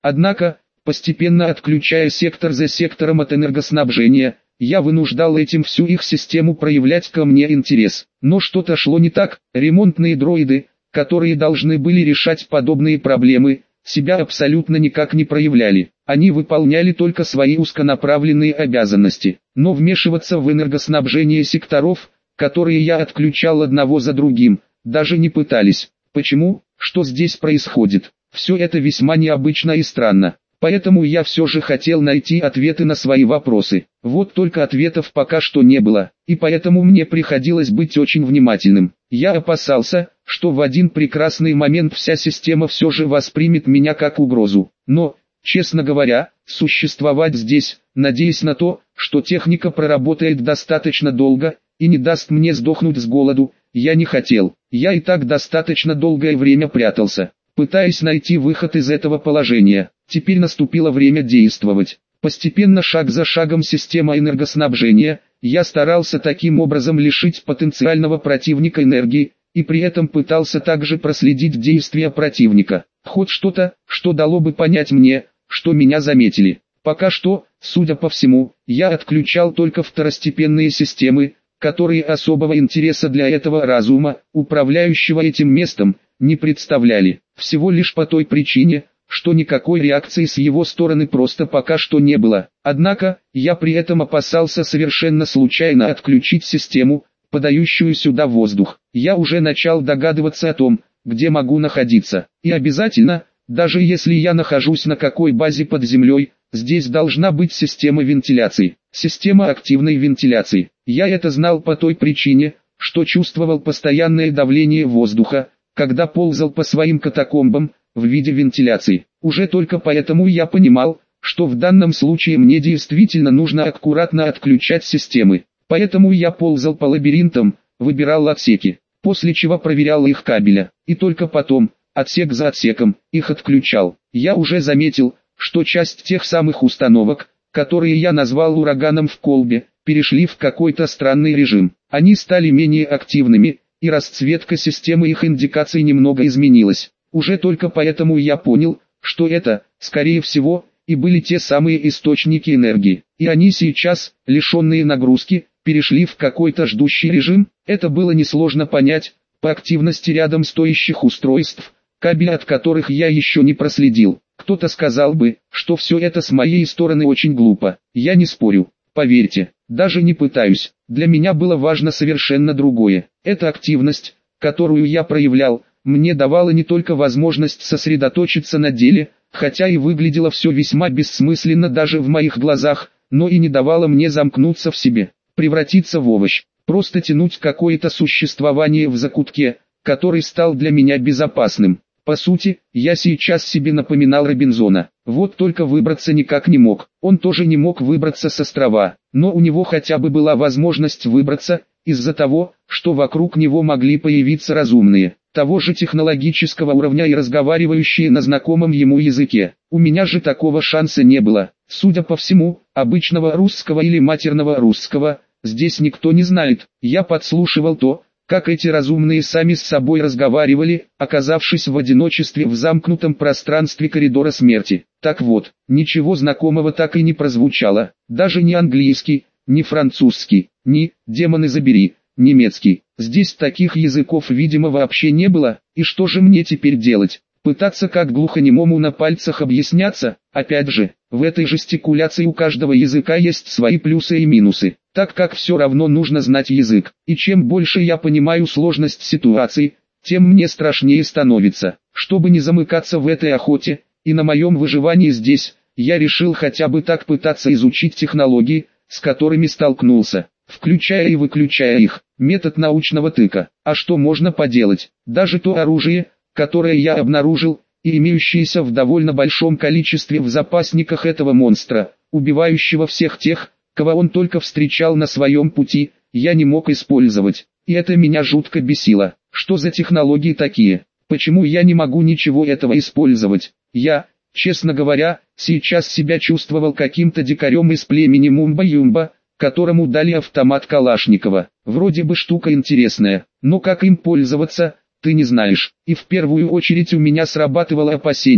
Однако, постепенно отключая сектор за сектором от энергоснабжения, я вынуждал этим всю их систему проявлять ко мне интерес. Но что-то шло не так. Ремонтные дроиды, которые должны были решать подобные проблемы, себя абсолютно никак не проявляли. Они выполняли только свои узконаправленные обязанности. Но вмешиваться в энергоснабжение секторов, которые я отключал одного за другим, даже не пытались. Почему? Что здесь происходит? Все это весьма необычно и странно. Поэтому я все же хотел найти ответы на свои вопросы. Вот только ответов пока что не было, и поэтому мне приходилось быть очень внимательным. Я опасался, что в один прекрасный момент вся система все же воспримет меня как угрозу. Но, честно говоря, существовать здесь, надеясь на то, что техника проработает достаточно долго и не даст мне сдохнуть с голоду, я не хотел. Я и так достаточно долгое время прятался, пытаясь найти выход из этого положения. Теперь наступило время действовать. Постепенно, шаг за шагом, система энергоснабжения, я старался таким образом лишить потенциального противника энергии, и при этом пытался также проследить действия противника. Хоть что-то, что дало бы понять мне, что меня заметили. Пока что, судя по всему, я отключал только второстепенные системы, которые особого интереса для этого разума, управляющего этим местом, не представляли. Всего лишь по той причине, что никакой реакции с его стороны просто пока что не было. Однако, я при этом опасался совершенно случайно отключить систему, подающую сюда воздух. Я уже начал догадываться о том, где могу находиться. И обязательно, даже если я нахожусь на какой базе под землей, здесь должна быть система вентиляции. Система активной вентиляции. Я это знал по той причине, что чувствовал постоянное давление воздуха, когда ползал по своим катакомбам, в виде вентиляции. Уже только поэтому я понимал, что в данном случае мне действительно нужно аккуратно отключать системы. Поэтому я ползал по лабиринтам, выбирал отсеки, после чего проверял их кабеля, и только потом, отсек за отсеком, их отключал. Я уже заметил, что часть тех самых установок, которые я назвал ураганом в колбе, перешли в какой-то странный режим. Они стали менее активными, и расцветка системы их индикаций немного изменилась. Уже только поэтому я понял, что это, скорее всего, и были те самые источники энергии. И они сейчас, лишенные нагрузки, перешли в какой-то ждущий режим. Это было несложно понять, по активности рядом стоящих устройств, кабели от которых я еще не проследил. Кто-то сказал бы, что все это с моей стороны очень глупо. Я не спорю, поверьте, даже не пытаюсь. Для меня было важно совершенно другое. Эта активность, которую я проявлял, мне давала не только возможность сосредоточиться на деле, хотя и выглядело все весьма бессмысленно даже в моих глазах, но и не давала мне замкнуться в себе, превратиться в овощ, просто тянуть какое-то существование в закутке, который стал для меня безопасным. По сути, я сейчас себе напоминал Робинзона, вот только выбраться никак не мог. Он тоже не мог выбраться с острова, но у него хотя бы была возможность выбраться, из-за того, что вокруг него могли появиться разумные, того же технологического уровня и разговаривающие на знакомом ему языке. У меня же такого шанса не было. Судя по всему, обычного русского или матерного русского здесь никто не знает. Я подслушивал то, как эти разумные сами с собой разговаривали, оказавшись в одиночестве в замкнутом пространстве коридора смерти. Так вот, ничего знакомого так и не прозвучало, даже не английский, ни французский, ни, демоны забери, немецкий. Здесь таких языков видимо вообще не было, и что же мне теперь делать? Пытаться как глухонемому на пальцах объясняться? Опять же, в этой жестикуляции у каждого языка есть свои плюсы и минусы, так как все равно нужно знать язык. И чем больше я понимаю сложность ситуации, тем мне страшнее становится. Чтобы не замыкаться в этой охоте, и на моем выживании здесь, я решил хотя бы так пытаться изучить технологии, с которыми столкнулся, включая и выключая их. Метод научного тыка. А что можно поделать? Даже то оружие, которое я обнаружил, и имеющееся в довольно большом количестве в запасниках этого монстра, убивающего всех тех, кого он только встречал на своем пути, я не мог использовать. И это меня жутко бесило. Что за технологии такие? Почему я не могу ничего этого использовать? Я, честно говоря, сейчас себя чувствовал каким-то дикарем из племени Мумба-Юмба, которому дали автомат Калашникова. Вроде бы штука интересная, но как им пользоваться, ты не знаешь. И в первую очередь у меня срабатывало опасение,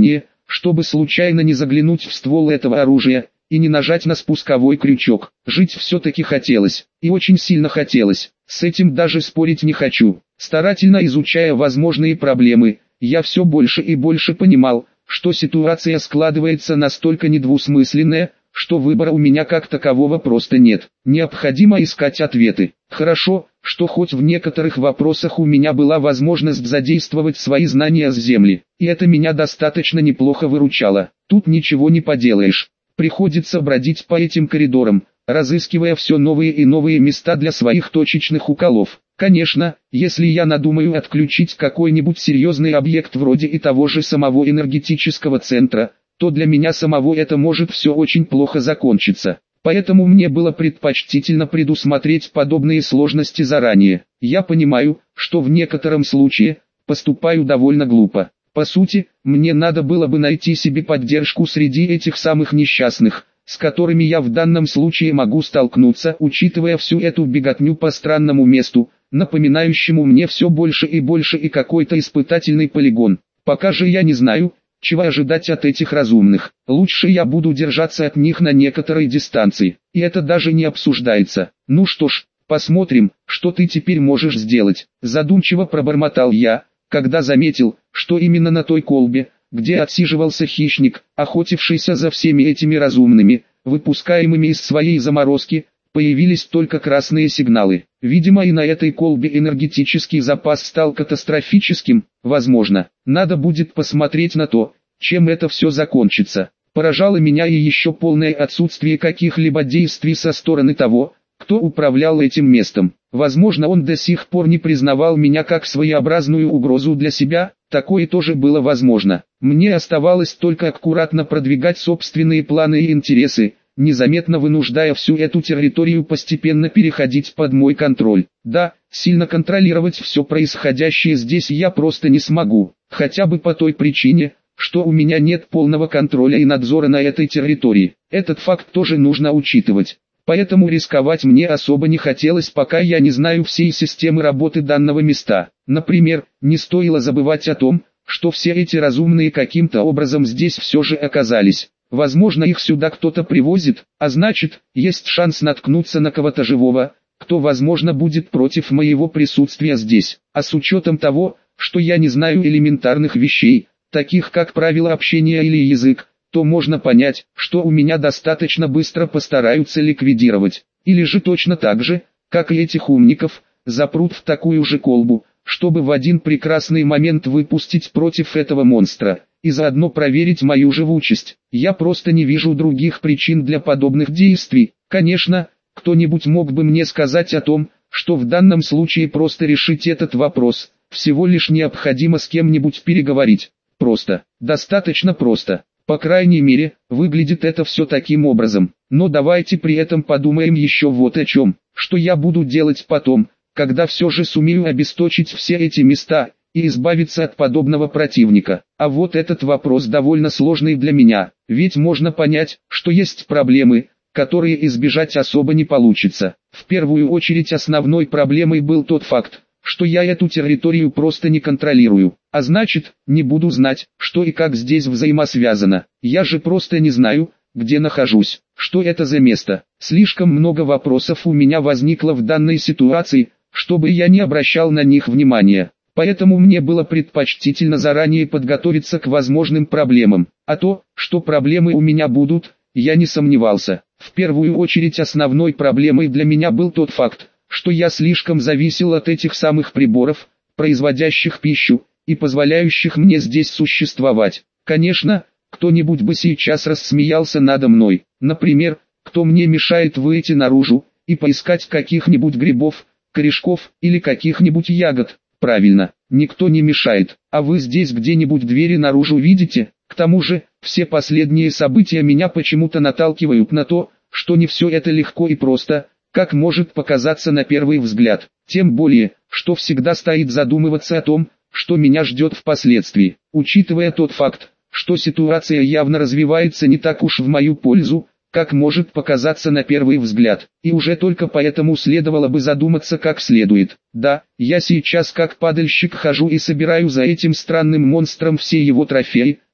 чтобы случайно не заглянуть в ствол этого оружия и не нажать на спусковой крючок. Жить все-таки хотелось, и очень сильно хотелось, с этим даже спорить не хочу. Старательно изучая возможные проблемы, я все больше и больше понимал, что ситуация складывается настолько недвусмысленная, что выбора у меня как такового просто нет. Необходимо искать ответы. Хорошо, что хоть в некоторых вопросах у меня была возможность задействовать свои знания с земли, и это меня достаточно неплохо выручало. Тут ничего не поделаешь. Приходится бродить по этим коридорам, разыскивая все новые и новые места для своих точечных уколов. Конечно, если я надумаю отключить какой-нибудь серьезный объект вроде и того же самого энергетического центра, то для меня самого это может все очень плохо закончиться. Поэтому мне было предпочтительно предусмотреть подобные сложности заранее. Я понимаю, что в некотором случае поступаю довольно глупо. По сути, мне надо было бы найти себе поддержку среди этих самых несчастных, с которыми я в данном случае могу столкнуться, учитывая всю эту беготню по странному месту, напоминающему мне все больше и какой-то испытательный полигон. Пока же я не знаю, чего ожидать от этих разумных. Лучше я буду держаться от них на некоторой дистанции, и это даже не обсуждается. Ну что ж, посмотрим, что ты теперь можешь сделать. Задумчиво пробормотал я, когда заметил, что именно на той колбе, где отсиживался хищник, охотившийся за всеми этими разумными, выпускаемыми из своей заморозки, появились только красные сигналы. Видимо, и на этой колбе энергетический запас стал катастрофическим. Возможно, надо будет посмотреть на то, чем это все закончится. Поражало меня и еще полное отсутствие каких-либо действий со стороны того, кто управлял этим местом. Возможно, он до сих пор не признавал меня как своеобразную угрозу для себя, такое тоже было возможно. Мне оставалось только аккуратно продвигать собственные планы и интересы, незаметно вынуждая всю эту территорию постепенно переходить под мой контроль. Да, сильно контролировать все происходящее здесь я просто не смогу, хотя бы по той причине, что у меня нет полного контроля и надзора на этой территории. Этот факт тоже нужно учитывать. Поэтому рисковать мне особо не хотелось, пока я не знаю всей системы работы данного места. Например, не стоило забывать о том, что все эти разумные каким-то образом здесь все же оказались. Возможно, их сюда кто-то привозит, а значит, есть шанс наткнуться на кого-то живого, кто возможно будет против моего присутствия здесь. А с учетом того, что я не знаю элементарных вещей, таких как правила общения или язык, то можно понять, что у меня достаточно быстро постараются ликвидировать. Или же точно так же, как и этих умников, запрут в такую же колбу, чтобы в один прекрасный момент выпустить против этого монстра, и заодно проверить мою живучесть. Я просто не вижу других причин для подобных действий. Конечно, кто-нибудь мог бы мне сказать о том, что в данном случае просто решить этот вопрос, всего лишь необходимо с кем-нибудь переговорить. Просто, достаточно просто. По крайней мере, выглядит это все таким образом. Но давайте при этом подумаем еще вот о чем. Что я буду делать потом, когда все же сумею обесточить все эти места и избавиться от подобного противника. А вот этот вопрос довольно сложный для меня, ведь можно понять, что есть проблемы, которые избежать особо не получится. В первую очередь основной проблемой был тот факт, что я эту территорию просто не контролирую, а значит, не буду знать, что и как здесь взаимосвязано. Я же просто не знаю, где нахожусь, что это за место. Слишком много вопросов у меня возникло в данной ситуации, чтобы я не обращал на них внимания. Поэтому мне было предпочтительно заранее подготовиться к возможным проблемам. А то, что проблемы у меня будут, я не сомневался. В первую очередь основной проблемой для меня был тот факт, что я слишком зависел от этих самых приборов, производящих пищу, и позволяющих мне здесь существовать. Конечно, кто-нибудь бы сейчас рассмеялся надо мной. Например, кто мне мешает выйти наружу и поискать каких-нибудь грибов, корешков или каких-нибудь ягод. Правильно, никто не мешает. А вы здесь где-нибудь двери наружу видите? К тому же, все последние события меня почему-то наталкивают на то, что не все это легко и просто, как может показаться на первый взгляд. Тем более, что всегда стоит задумываться о том, что меня ждет впоследствии. Учитывая тот факт, что ситуация явно развивается не так уж в мою пользу, как может показаться на первый взгляд, и уже только поэтому следовало бы задуматься как следует. Да, я сейчас как падальщик хожу и собираю за этим странным монстром все его трофеи,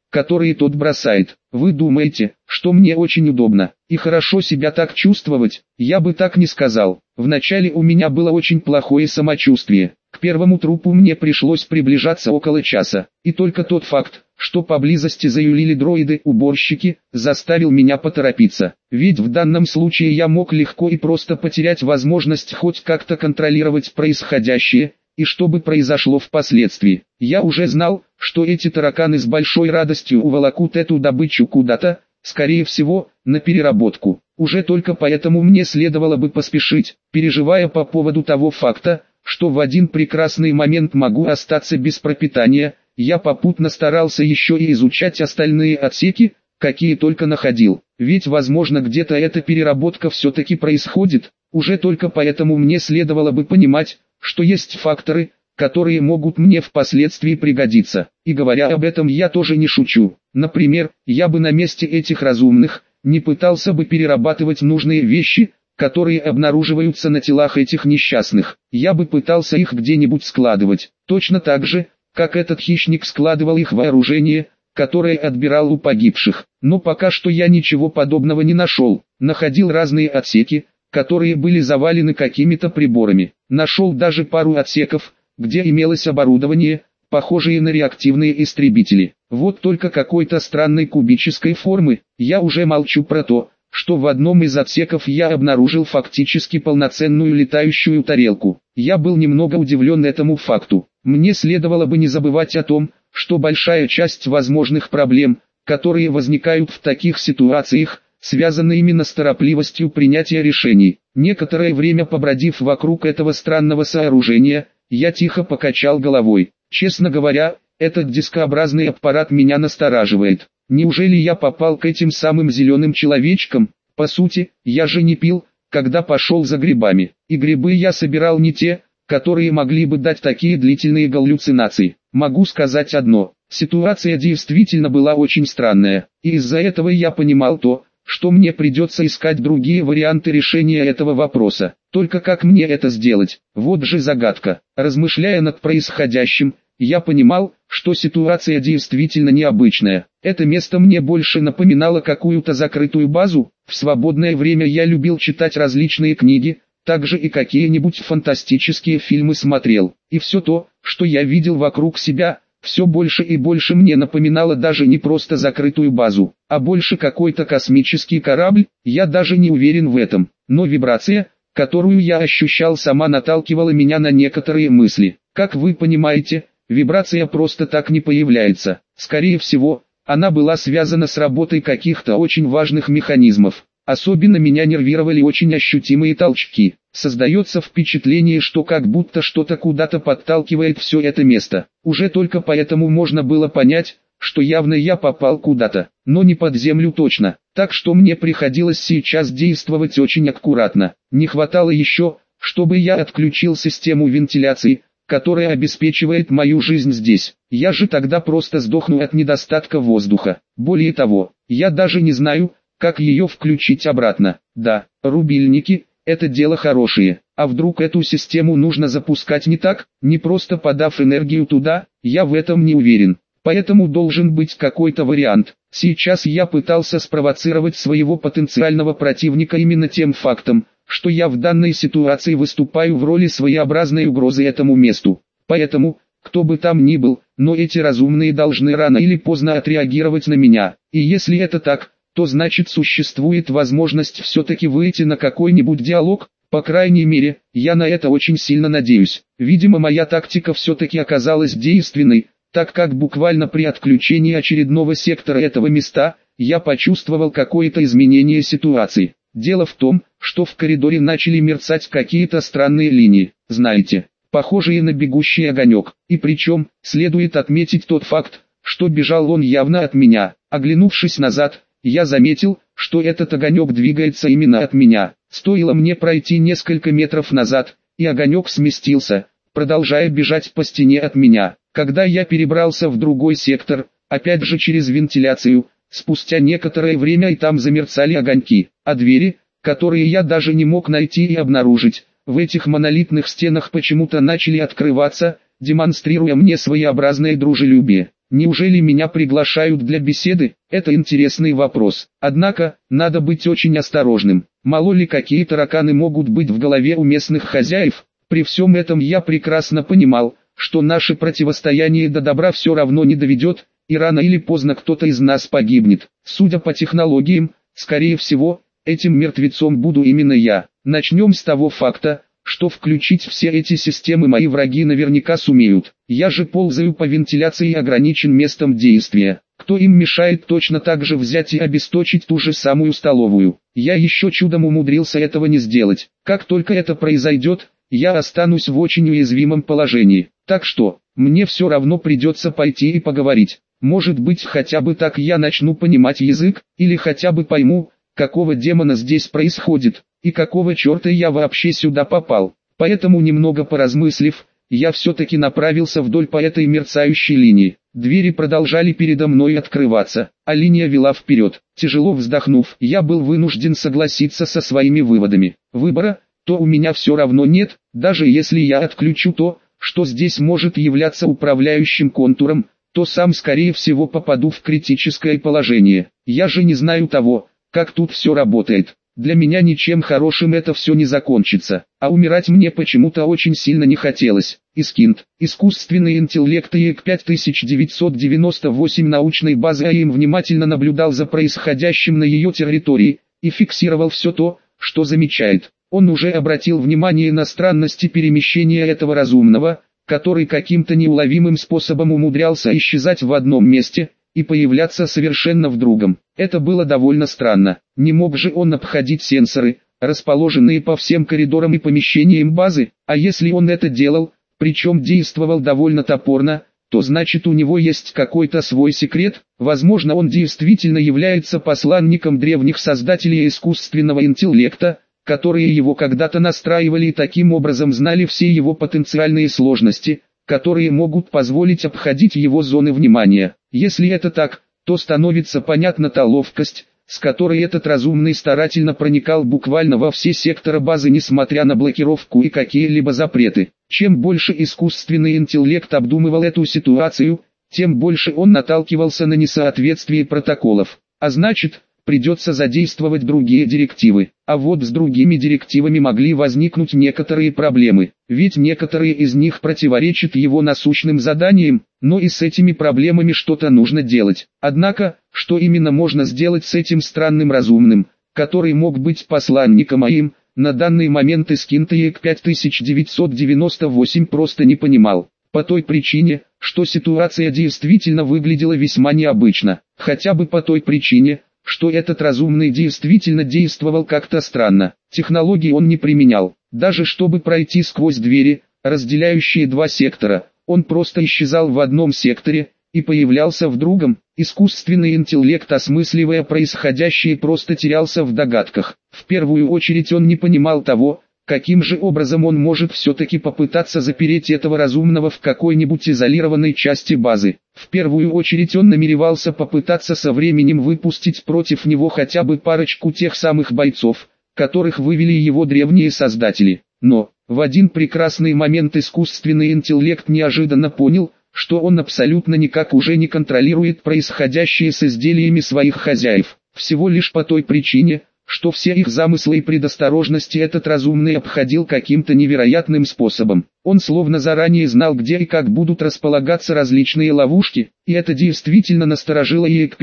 которые тот бросает. Вы думаете, что мне очень удобно и хорошо себя так чувствовать? Я бы так не сказал. Вначале у меня было очень плохое самочувствие. К первому трупу мне пришлось приближаться около часа, и только тот факт, что поблизости заюлили дроиды-уборщики, заставил меня поторопиться. Ведь в данном случае я мог легко и просто потерять возможность хоть как-то контролировать происходящее, и что бы произошло впоследствии. Я уже знал, что эти тараканы с большой радостью уволокут эту добычу куда-то, скорее всего, на переработку. Уже только поэтому мне следовало бы поспешить, переживая по поводу того факта, что в один прекрасный момент могу остаться без пропитания. Я попутно старался еще и изучать остальные отсеки, какие только находил. Ведь возможно где-то эта переработка все-таки происходит. Уже только поэтому мне следовало бы понимать, что есть факторы, которые могут мне впоследствии пригодиться. И говоря об этом, я тоже не шучу. Например, я бы на месте этих разумных не пытался бы перерабатывать нужные вещи, которые обнаруживаются на телах этих несчастных. Я бы пытался их где-нибудь складывать. Точно так же, как этот хищник складывал их вооружение, которое отбирал у погибших. Но пока что я ничего подобного не нашел. Находил разные отсеки, которые были завалены какими-то приборами. Нашел даже пару отсеков, где имелось оборудование, похожее на реактивные истребители. Вот только какой-то странной кубической формы. Я уже молчу про то, что в одном из отсеков я обнаружил фактически полноценную летающую тарелку. Я был немного удивлен этому факту. Мне следовало бы не забывать о том, что большая часть возможных проблем, которые возникают в таких ситуациях, связаны именно с торопливостью принятия решений. Некоторое время побродив вокруг этого странного сооружения, я тихо покачал головой. Честно говоря, этот дискообразный аппарат меня настораживает. Неужели я попал к этим самым зеленым человечкам? По сути, я же не пил, когда пошел за грибами. И грибы я собирал не те, которые могли бы дать такие длительные галлюцинации. Могу сказать одно: ситуация действительно была очень странная. И из-за этого я понимал то, что мне придется искать другие варианты решения этого вопроса. Только как мне это сделать? Вот же загадка. Размышляя над происходящим, я понимал, что ситуация действительно необычная. Это место мне больше напоминало какую-то закрытую базу. В свободное время я любил читать различные книги, также и какие-нибудь фантастические фильмы смотрел. И все то, что я видел вокруг себя, все больше и больше мне напоминало даже не просто закрытую базу, а больше какой-то космический корабль. Я даже не уверен в этом, но вибрация, которую я ощущал, сама наталкивала меня на некоторые мысли. Как вы понимаете, вибрация просто так не появляется. Скорее всего, она была связана с работой каких-то очень важных механизмов. Особенно меня нервировали очень ощутимые толчки. Создается впечатление, что как будто что-то куда-то подталкивает все это место. Уже только поэтому можно было понять, что явно я попал куда-то, но не под землю точно. Так что мне приходилось сейчас действовать очень аккуратно. Не хватало еще, чтобы я отключил систему вентиляции, которая обеспечивает мою жизнь здесь. Я же тогда просто сдохну от недостатка воздуха. Более того, я даже не знаю, как ее включить обратно. Да, рубильники – это дело хорошее. А вдруг эту систему нужно запускать не так, не просто подав энергию туда? Я в этом не уверен. Поэтому должен быть какой-то вариант. Сейчас я пытался спровоцировать своего потенциального противника именно тем фактом, что я в данной ситуации выступаю в роли своеобразной угрозы этому месту. Поэтому, кто бы там ни был, но эти разумные должны рано или поздно отреагировать на меня. И если это так, то значит существует возможность все-таки выйти на какой-нибудь диалог. По крайней мере, я на это очень сильно надеюсь. Видимо, моя тактика все-таки оказалась действенной, так как буквально при отключении очередного сектора этого места, я почувствовал какое-то изменение ситуации. Дело в том, что в коридоре начали мерцать какие-то странные линии, знаете, похожие на бегущий огонек. И причем, следует отметить тот факт, что бежал он явно от меня. Оглянувшись назад, я заметил, что этот огонек двигается именно от меня. Стоило мне пройти несколько метров назад, и огонек сместился, продолжая бежать по стене от меня. Когда я перебрался в другой сектор, опять же через вентиляцию, спустя некоторое время и там замерцали огоньки, а двери, которые я даже не мог найти и обнаружить, в этих монолитных стенах почему-то начали открываться, демонстрируя мне своеобразное дружелюбие. Неужели меня приглашают для беседы? Это интересный вопрос. Однако, надо быть очень осторожным. Мало ли какие тараканы могут быть в голове у местных хозяев. При всем этом я прекрасно понимал, что наше противостояние до добра все равно не доведет, и рано или поздно кто-то из нас погибнет. Судя по технологиям, скорее всего, этим мертвецом буду именно я. Начнем с того факта, что включить все эти системы мои враги наверняка сумеют. Я же ползаю по вентиляции и ограничен местом действия. Кто им мешает точно так же взять и обесточить ту же самую столовую? Я еще чудом умудрился этого не сделать. Как только это произойдет, я останусь в очень уязвимом положении. Так что, мне все равно придется пойти и поговорить. Может быть, хотя бы так я начну понимать язык, или хотя бы пойму, какого демона здесь происходит, и какого черта я вообще сюда попал. Поэтому, немного поразмыслив, я все-таки направился вдоль по этой мерцающей линии. Двери продолжали передо мной открываться, а линия вела вперед. Тяжело вздохнув, я был вынужден согласиться со своими выводами. Выбора, то у меня все равно нет, даже если я отключу то, что здесь может являться управляющим контуром, то сам скорее всего попаду в критическое положение. Я же не знаю того, как тут все работает. Для меня ничем хорошим это все не закончится, а умирать мне почему-то очень сильно не хотелось. Искинд, искусственный интеллект ИЭК 5998 научной базы АИМ внимательно наблюдал за происходящим на ее территории и фиксировал все то, что замечает. Он уже обратил внимание на странности перемещения этого разумного, который каким-то неуловимым способом умудрялся исчезать в одном месте и появляться совершенно в другом. Это было довольно странно. Не мог же он обходить сенсоры, расположенные по всем коридорам и помещениям базы, а если он это делал, причем действовал довольно топорно, то значит у него есть какой-то свой секрет. Возможно, он действительно является посланником древних создателей искусственного интеллекта, которые его когда-то настраивали и таким образом знали все его потенциальные сложности, которые могут позволить обходить его зоны внимания. Если это так, то становится понятна та ловкость, с которой этот разумный старательно проникал буквально во все секторы базы, несмотря на блокировку и какие-либо запреты. Чем больше искусственный интеллект обдумывал эту ситуацию, тем больше он наталкивался на несоответствие протоколов. А значит, придется задействовать другие директивы. А вот с другими директивами могли возникнуть некоторые проблемы, ведь некоторые из них противоречат его насущным заданиям, но и с этими проблемами что-то нужно делать. Однако, что именно можно сделать с этим странным разумным, который мог быть посланником АИМ, на данный момент Искинд ИЭК 5998 просто не понимал. По той причине, что ситуация действительно выглядела весьма необычно, хотя бы по той причине, что этот разумный действительно действовал как-то странно. Технологии он не применял, даже чтобы пройти сквозь двери, разделяющие два сектора, он просто исчезал в одном секторе и появлялся в другом. Искусственный интеллект, осмысливая происходящее, просто терялся в догадках. В первую очередь он не понимал того, каким же образом он может все-таки попытаться запереть этого разумного в какой-нибудь изолированной части базы. В первую очередь он намеревался попытаться со временем выпустить против него хотя бы парочку тех самых бойцов, которых вывели его древние создатели. Но, в один прекрасный момент искусственный интеллект неожиданно понял, что он абсолютно никак уже не контролирует происходящее с изделиями своих хозяев. Всего лишь по той причине, что все их замыслы и предосторожности этот разумный обходил каким-то невероятным способом. Он словно заранее знал, где и как будут располагаться различные ловушки, и это действительно насторожило ИЭК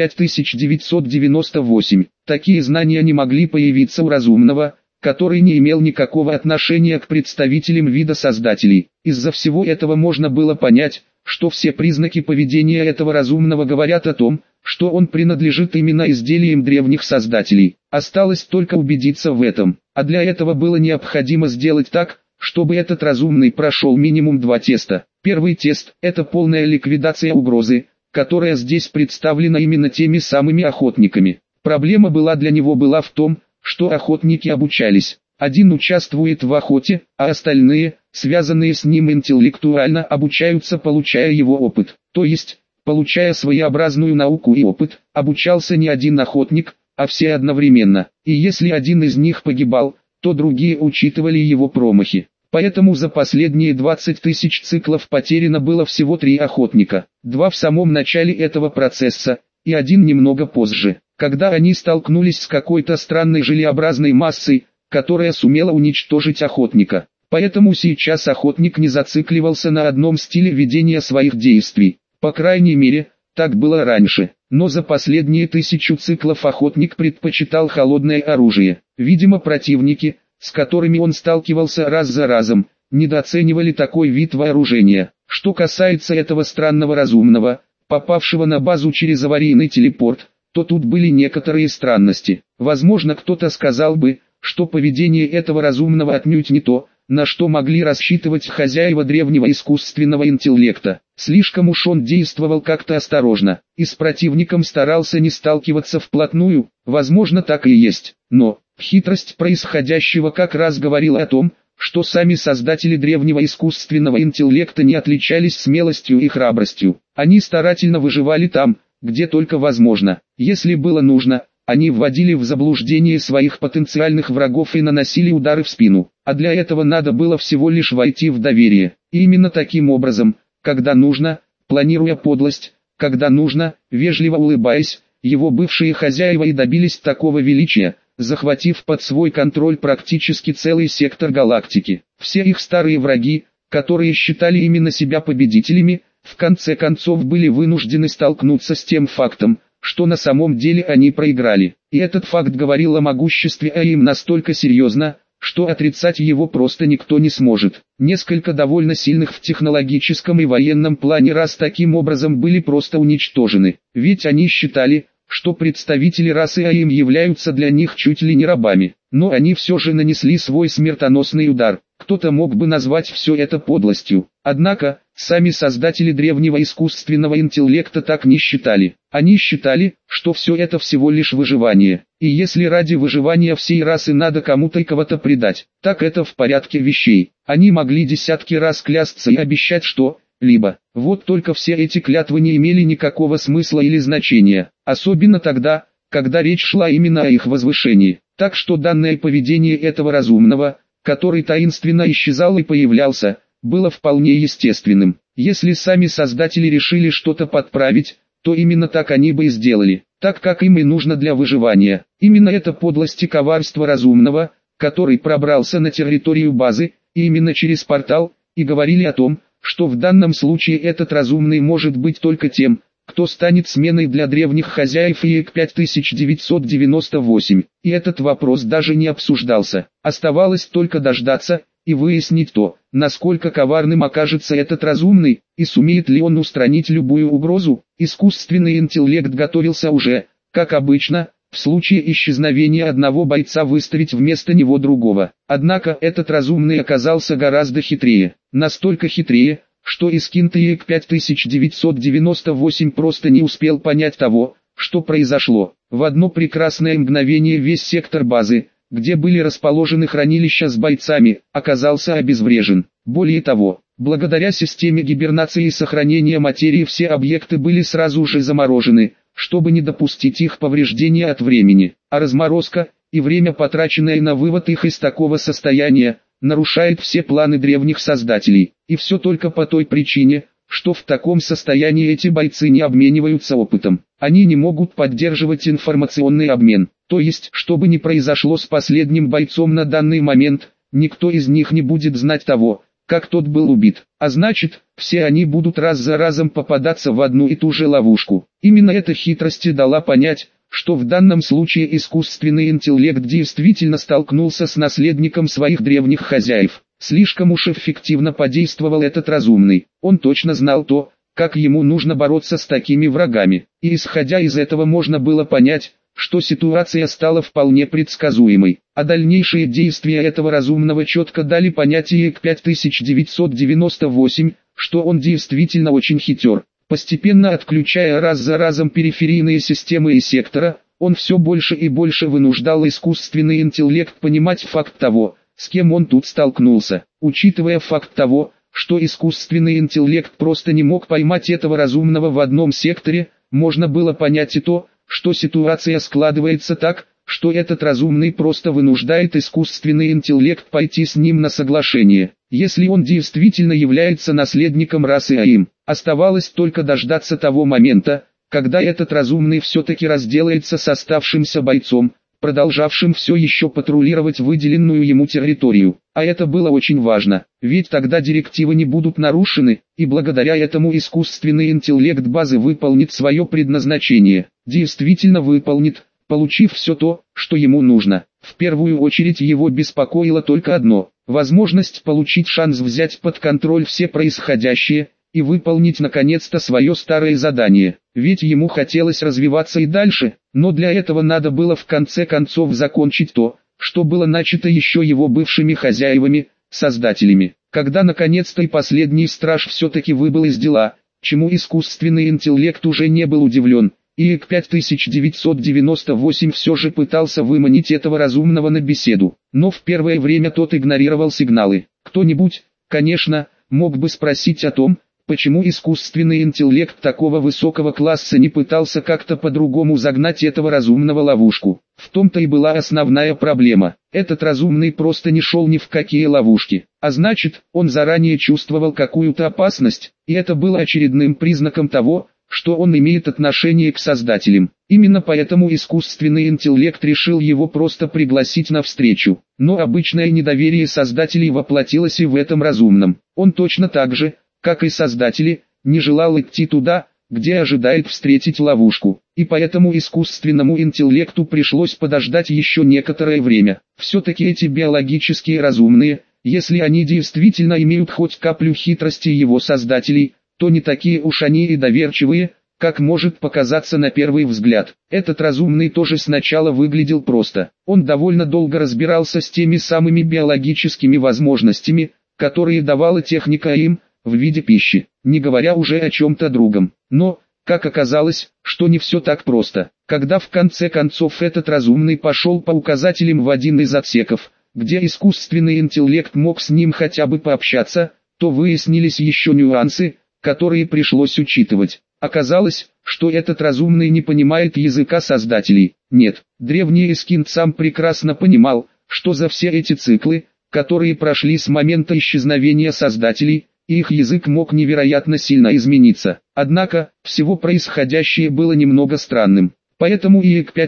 5998. Такие знания не могли появиться у разумного, который не имел никакого отношения к представителям вида создателей. Из-за всего этого можно было понять, что все признаки поведения этого разумного говорят о том, что он принадлежит именно изделиям древних создателей. Осталось только убедиться в этом, а для этого было необходимо сделать так, чтобы этот разумный прошел минимум 2 теста. Первый тест – это полная ликвидация угрозы, которая здесь представлена именно теми самыми охотниками. Проблема для него была в том, что охотники обучались. Один участвует в охоте, а остальные, связанные с ним интеллектуально, обучаются, получая его опыт. То есть, получая своеобразную науку и опыт, обучался не один охотник, а все одновременно. И если один из них погибал, то другие учитывали его промахи. Поэтому за последние 20 тысяч циклов потеряно было всего 3 охотника. 2 в самом начале этого процесса, и 1 немного позже, когда они столкнулись с какой-то странной желеобразной массой, которая сумела уничтожить охотника. Поэтому сейчас охотник не зацикливался на одном стиле ведения своих действий. По крайней мере, так было раньше. Но за последние 1000 циклов охотник предпочитал холодное оружие. Видимо, противники, с которыми он сталкивался раз за разом, недооценивали такой вид вооружения. Что касается этого странного разумного, попавшего на базу через аварийный телепорт, то тут были некоторые странности. Возможно, кто-то сказал бы, что поведение этого разумного отнюдь не то, на что могли рассчитывать хозяева древнего искусственного интеллекта. Слишком уж он действовал как-то осторожно, и с противником старался не сталкиваться вплотную, возможно, так и есть. Но хитрость происходящего как раз говорила о том, что сами создатели древнего искусственного интеллекта не отличались смелостью и храбростью. Они старательно выживали там, где только возможно. Если было нужно, они вводили в заблуждение своих потенциальных врагов и наносили удары в спину. А для этого надо было всего лишь войти в доверие. И именно таким образом, когда нужно, планируя подлость, когда нужно, вежливо улыбаясь, его бывшие хозяева и добились такого величия, захватив под свой контроль практически целый сектор галактики. Все их старые враги, которые считали именно себя победителями, в конце концов были вынуждены столкнуться с тем фактом, что на самом деле они проиграли. И этот факт говорил о могуществе АИМ настолько серьезно, что отрицать его просто никто не сможет. Несколько довольно сильных в технологическом и военном плане рас таким образом были просто уничтожены. Ведь они считали, что представители расы АИМ являются для них чуть ли не рабами. Но они все же нанесли свой смертоносный удар. Кто-то мог бы назвать все это подлостью. Однако, сами создатели древнего искусственного интеллекта так не считали. Они считали, что все это всего лишь выживание. И если ради выживания всей расы надо кому-то и кого-то предать, так это в порядке вещей. Они могли десятки раз клясться и обещать что-либо. Вот только все эти клятвы не имели никакого смысла или значения. Особенно тогда, когда речь шла именно о их возвышении. Так что данное поведение этого разумного, который таинственно исчезал и появлялся, было вполне естественным. Если сами создатели решили что-то подправить, то именно так они бы и сделали, так как им и нужно для выживания. Именно это подлость и коварство разумного, который пробрался на территорию базы, и именно через портал, и говорили о том, что в данном случае этот разумный может быть только тем, кто станет сменой для древних хозяев ИЭК 5998. И этот вопрос даже не обсуждался. Оставалось только дождаться и выяснить то, насколько коварным окажется этот разумный, и сумеет ли он устранить любую угрозу. Искусственный интеллект готовился уже, как обычно, в случае исчезновения одного бойца выставить вместо него другого. Однако этот разумный оказался гораздо хитрее. Настолько хитрее, что Искин ИЭК 5998 просто не успел понять того, что произошло. В одно прекрасное мгновение весь сектор базы, где были расположены хранилища с бойцами, оказался обезврежен. Более того, благодаря системе гибернации и сохранения материи все объекты были сразу же заморожены, чтобы не допустить их повреждения от времени. А разморозка, и время, потраченное на вывод их из такого состояния, нарушает все планы древних создателей. И все только по той причине, что в таком состоянии эти бойцы не обмениваются опытом. Они не могут поддерживать информационный обмен. То есть, что бы ни произошло с последним бойцом на данный момент, никто из них не будет знать того, как тот был убит. А значит, все они будут раз за разом попадаться в одну и ту же ловушку. Именно эта хитрость и дала понять, что в данном случае искусственный интеллект действительно столкнулся с наследником своих древних хозяев. Слишком уж эффективно подействовал этот разумный. Он точно знал то, как ему нужно бороться с такими врагами. И исходя из этого можно было понять, что ситуация стала вполне предсказуемой. А дальнейшие действия этого разумного четко дали понятие ИЭК 5998, что он действительно очень хитер. Постепенно отключая раз за разом периферийные системы и сектора, он все больше и больше вынуждал искусственный интеллект понимать факт того, с кем он тут столкнулся. Учитывая факт того, что искусственный интеллект просто не мог поймать этого разумного в одном секторе, можно было понять и то, что ситуация складывается так, что этот разумный просто вынуждает искусственный интеллект пойти с ним на соглашение. Если он действительно является наследником расы АИМ, оставалось только дождаться того момента, когда этот разумный все-таки разделается с оставшимся бойцом, продолжавшим все еще патрулировать выделенную ему территорию. А это было очень важно, ведь тогда директивы не будут нарушены, и благодаря этому искусственный интеллект базы выполнит свое предназначение. Действительно выполнит, получив все то, что ему нужно. В первую очередь его беспокоило только одно – возможность получить шанс взять под контроль все происходящее и выполнить наконец-то свое старое задание. Ведь ему хотелось развиваться и дальше, но для этого надо было в конце концов закончить то, что было начато еще его бывшими хозяевами, создателями. Когда наконец-то и последний страж все-таки выбыл из дела, чему искусственный интеллект уже не был удивлен, и к 5998 все же пытался выманить этого разумного на беседу, но в первое время тот игнорировал сигналы. Кто-нибудь, конечно, мог бы спросить о том, почему искусственный интеллект такого высокого класса не пытался как-то по-другому загнать этого разумного в ловушку. В том-то и была основная проблема. Этот разумный просто не шел ни в какие ловушки. А значит, он заранее чувствовал какую-то опасность, и это было очередным признаком того, что он имеет отношение к создателям. Именно поэтому искусственный интеллект решил его просто пригласить на встречу. Но обычное недоверие создателей воплотилось и в этом разумном. Он точно так же, как и создатели, не желал идти туда, где ожидает встретить ловушку, и поэтому искусственному интеллекту пришлось подождать еще некоторое время. Все-таки эти биологические разумные, если они действительно имеют хоть каплю хитрости его создателей, то не такие уж они и доверчивые, как может показаться на первый взгляд. Этот разумный тоже сначала выглядел просто. Он довольно долго разбирался с теми самыми биологическими возможностями, которые давала техника им, в виде пищи, не говоря уже о чем-то другом. Но, как оказалось, что не все так просто. Когда в конце концов этот разумный пошел по указателям в один из отсеков, где искусственный интеллект мог с ним хотя бы пообщаться, то выяснились еще нюансы, которые пришлось учитывать. Оказалось, что этот разумный не понимает языка создателей. Нет, древний Эскинд сам прекрасно понимал, что за все эти циклы, которые прошли с момента исчезновения создателей, их язык мог невероятно сильно измениться. Однако, всего происходящее было немного странным. Поэтому и к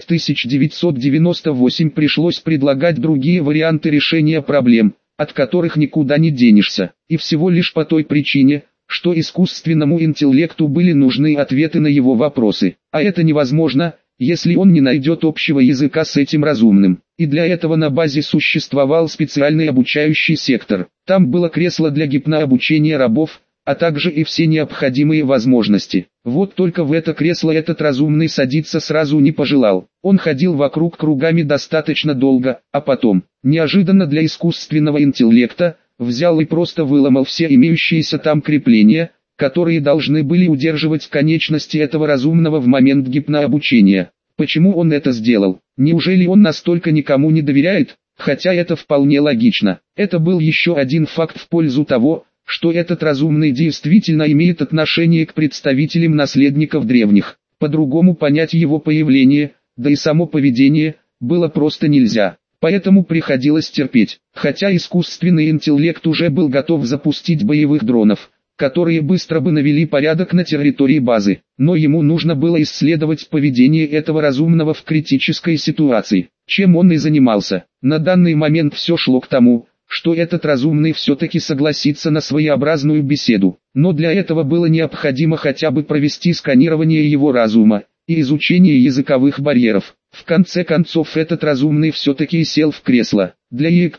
5998 пришлось предлагать другие варианты решения проблем, от которых никуда не денешься. И всего лишь по той причине, что искусственному интеллекту были нужны ответы на его вопросы. А это невозможно, если он не найдет общего языка с этим разумным. И для этого на базе существовал специальный обучающий сектор. Там было кресло для гипнообучения рабов, а также и все необходимые возможности. Вот только в это кресло этот разумный садиться сразу не пожелал. Он ходил вокруг кругами достаточно долго, а потом, неожиданно для искусственного интеллекта, взял и просто выломал все имеющиеся там крепления, которые должны были удерживать конечности этого разумного в момент гипнообучения. Почему он это сделал? Неужели он настолько никому не доверяет? Хотя это вполне логично. Это был еще один факт в пользу того, что этот разумный действительно имеет отношение к представителям наследников древних. По-другому понять его появление, да и само поведение, было просто нельзя. Поэтому приходилось терпеть. Хотя искусственный интеллект уже был готов запустить боевых дронов, которые быстро бы навели порядок на территории базы. Но ему нужно было исследовать поведение этого разумного в критической ситуации. Чем он и занимался. На данный момент все шло к тому, что этот разумный все-таки согласится на своеобразную беседу. Но для этого было необходимо хотя бы провести сканирование его разума и изучение языковых барьеров. В конце концов этот разумный все-таки сел в кресло. Для ЕК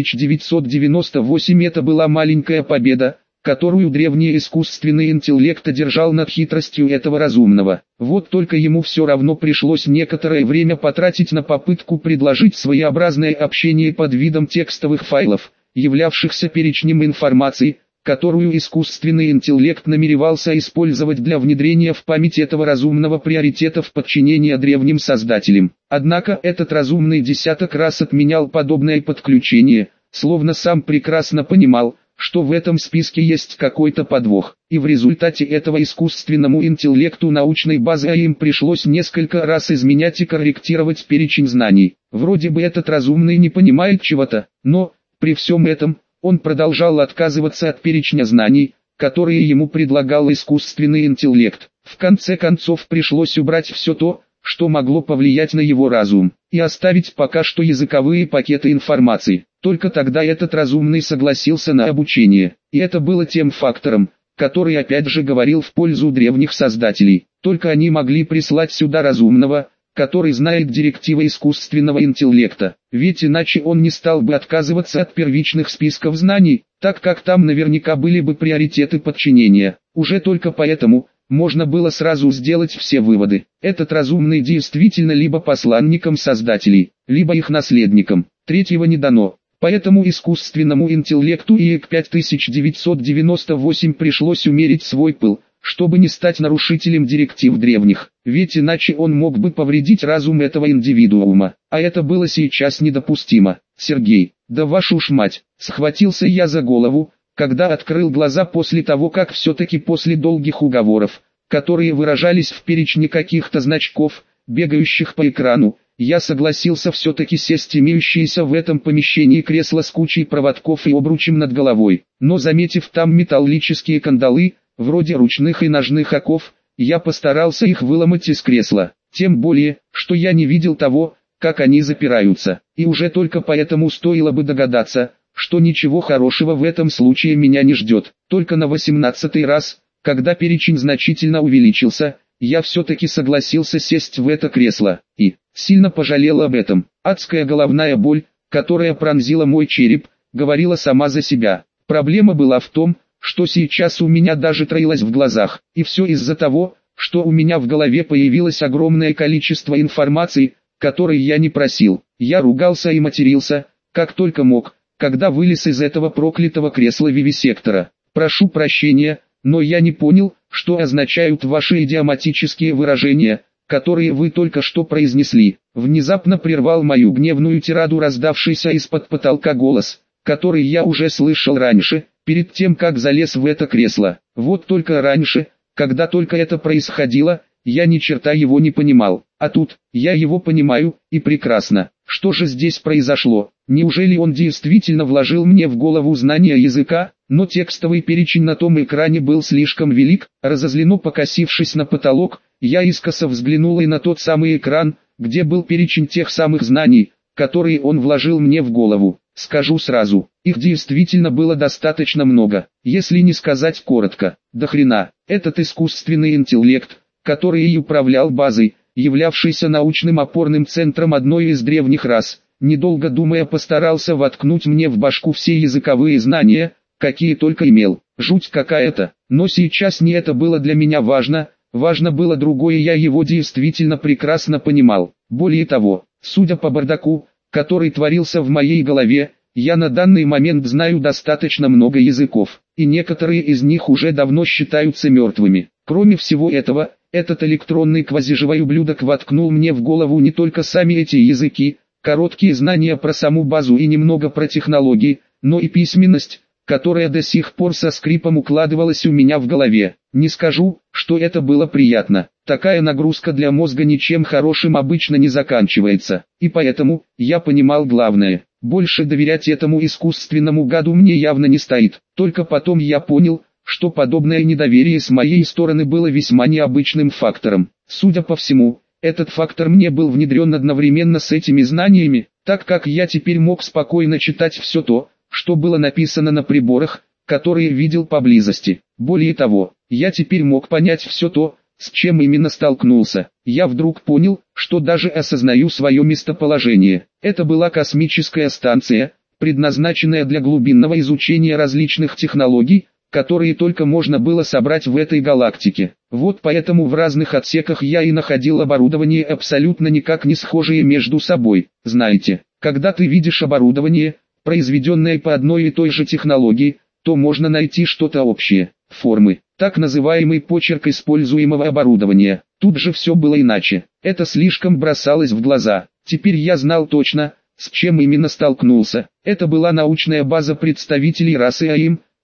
5998 это была маленькая победа, которую древний искусственный интеллект одержал над хитростью этого разумного. Вот только ему все равно пришлось некоторое время потратить на попытку предложить своеобразное общение под видом текстовых файлов, являвшихся перечнем информации, которую искусственный интеллект намеревался использовать для внедрения в память этого разумного приоритетов подчинения древним создателям. Однако этот разумный десяток раз отменял подобное подключение, словно сам прекрасно понимал, что в этом списке есть какой-то подвох, и в результате этого искусственному интеллекту научной базы им пришлось несколько раз изменять и корректировать перечень знаний. Вроде бы этот разумный не понимает чего-то, но, при всем этом, он продолжал отказываться от перечня знаний, которые ему предлагал искусственный интеллект. В конце концов пришлось убрать все то, что могло повлиять на его разум, и оставить пока что языковые пакеты информации. Только тогда этот разумный согласился на обучение, и это было тем фактором, который опять же говорил в пользу древних создателей. Только они могли прислать сюда разумного, который знает директивы искусственного интеллекта, ведь иначе он не стал бы отказываться от первичных списков знаний, так как там наверняка были бы приоритеты подчинения. Уже только поэтому можно было сразу сделать все выводы. Этот разумный действительно либо посланником создателей, либо их наследником. Третьего не дано. Поэтому искусственному интеллекту ИЭК 5998 пришлось умерить свой пыл, чтобы не стать нарушителем директив древних, ведь иначе он мог бы повредить разум этого индивидуума, а это было сейчас недопустимо. Сергей, да вашу ж мать, схватился я за голову, когда открыл глаза после того, как все-таки после долгих уговоров, которые выражались в перечне каких-то значков, бегающих по экрану, я согласился все-таки сесть имеющееся в этом помещении кресло с кучей проводков и обручем над головой, но заметив там металлические кандалы, вроде ручных и ножных оков, я постарался их выломать из кресла, тем более, что я не видел того, как они запираются, и уже только поэтому стоило бы догадаться, что ничего хорошего в этом случае меня не ждет. Только на 18-й раз, когда перечень значительно увеличился, я все-таки согласился сесть в это кресло, и сильно пожалел об этом. Адская головная боль, которая пронзила мой череп, говорила сама за себя. Проблема была в том, что сейчас у меня даже троилось в глазах, и все из-за того, что у меня в голове появилось огромное количество информации, которой я не просил. Я ругался и матерился, как только мог, когда вылез из этого проклятого кресла вивисектора. Прошу прощения, но я не понял, что означают ваши идиоматические выражения, которые вы только что произнесли. Внезапно прервал мою гневную тираду раздавшийся из-под потолка голос, который я уже слышал раньше, перед тем как залез в это кресло. Вот только раньше, когда только это происходило, я ни черта его не понимал, а тут, я его понимаю, и прекрасно. Что же здесь произошло? Неужели он действительно вложил мне в голову знания языка? Но текстовый перечень на том экране был слишком велик. Разозленно покосившись на потолок, я искоса взглянул и на тот самый экран, где был перечень тех самых знаний, которые он вложил мне в голову. Скажу сразу, их действительно было достаточно много, если не сказать коротко, до хрена. Этот искусственный интеллект, который и управлял базой, являвшийся научным опорным центром одной из древних рас, недолго думая постарался воткнуть мне в башку все языковые знания, какие только имел. Жуть какая-то, но сейчас не это было для меня важно, важно было другое, я его действительно прекрасно понимал. Более того, судя по бардаку, который творился в моей голове, я на данный момент знаю достаточно много языков, и некоторые из них уже давно считаются мертвыми. Кроме всего этого, этот электронный квазиживой ублюдок воткнул мне в голову не только сами эти языки, короткие знания про саму базу и немного про технологии, но и письменность, которая до сих пор со скрипом укладывалась у меня в голове. Не скажу, что это было приятно. Такая нагрузка для мозга ничем хорошим обычно не заканчивается. И поэтому, я понимал главное, больше доверять этому искусственному гаду мне явно не стоит. Только потом я понял, что подобное недоверие с моей стороны было весьма необычным фактором. Судя по всему, этот фактор мне был внедрен одновременно с этими знаниями, так как я теперь мог спокойно читать все то, что было написано на приборах, которые видел поблизости. Более того, я теперь мог понять все то, с чем именно столкнулся. Я вдруг понял, что даже осознаю свое местоположение. Это была космическая станция, предназначенная для глубинного изучения различных технологий, которые только можно было собрать в этой галактике. Вот поэтому в разных отсеках я и находил оборудование абсолютно никак не схожее между собой. Знаете, когда ты видишь оборудование, произведенное по одной и той же технологии, то можно найти что-то общее. Формы, так называемый почерк используемого оборудования. Тут же все было иначе. Это слишком бросалось в глаза. Теперь я знал точно, с чем именно столкнулся. Это была научная база представителей расы АИМ,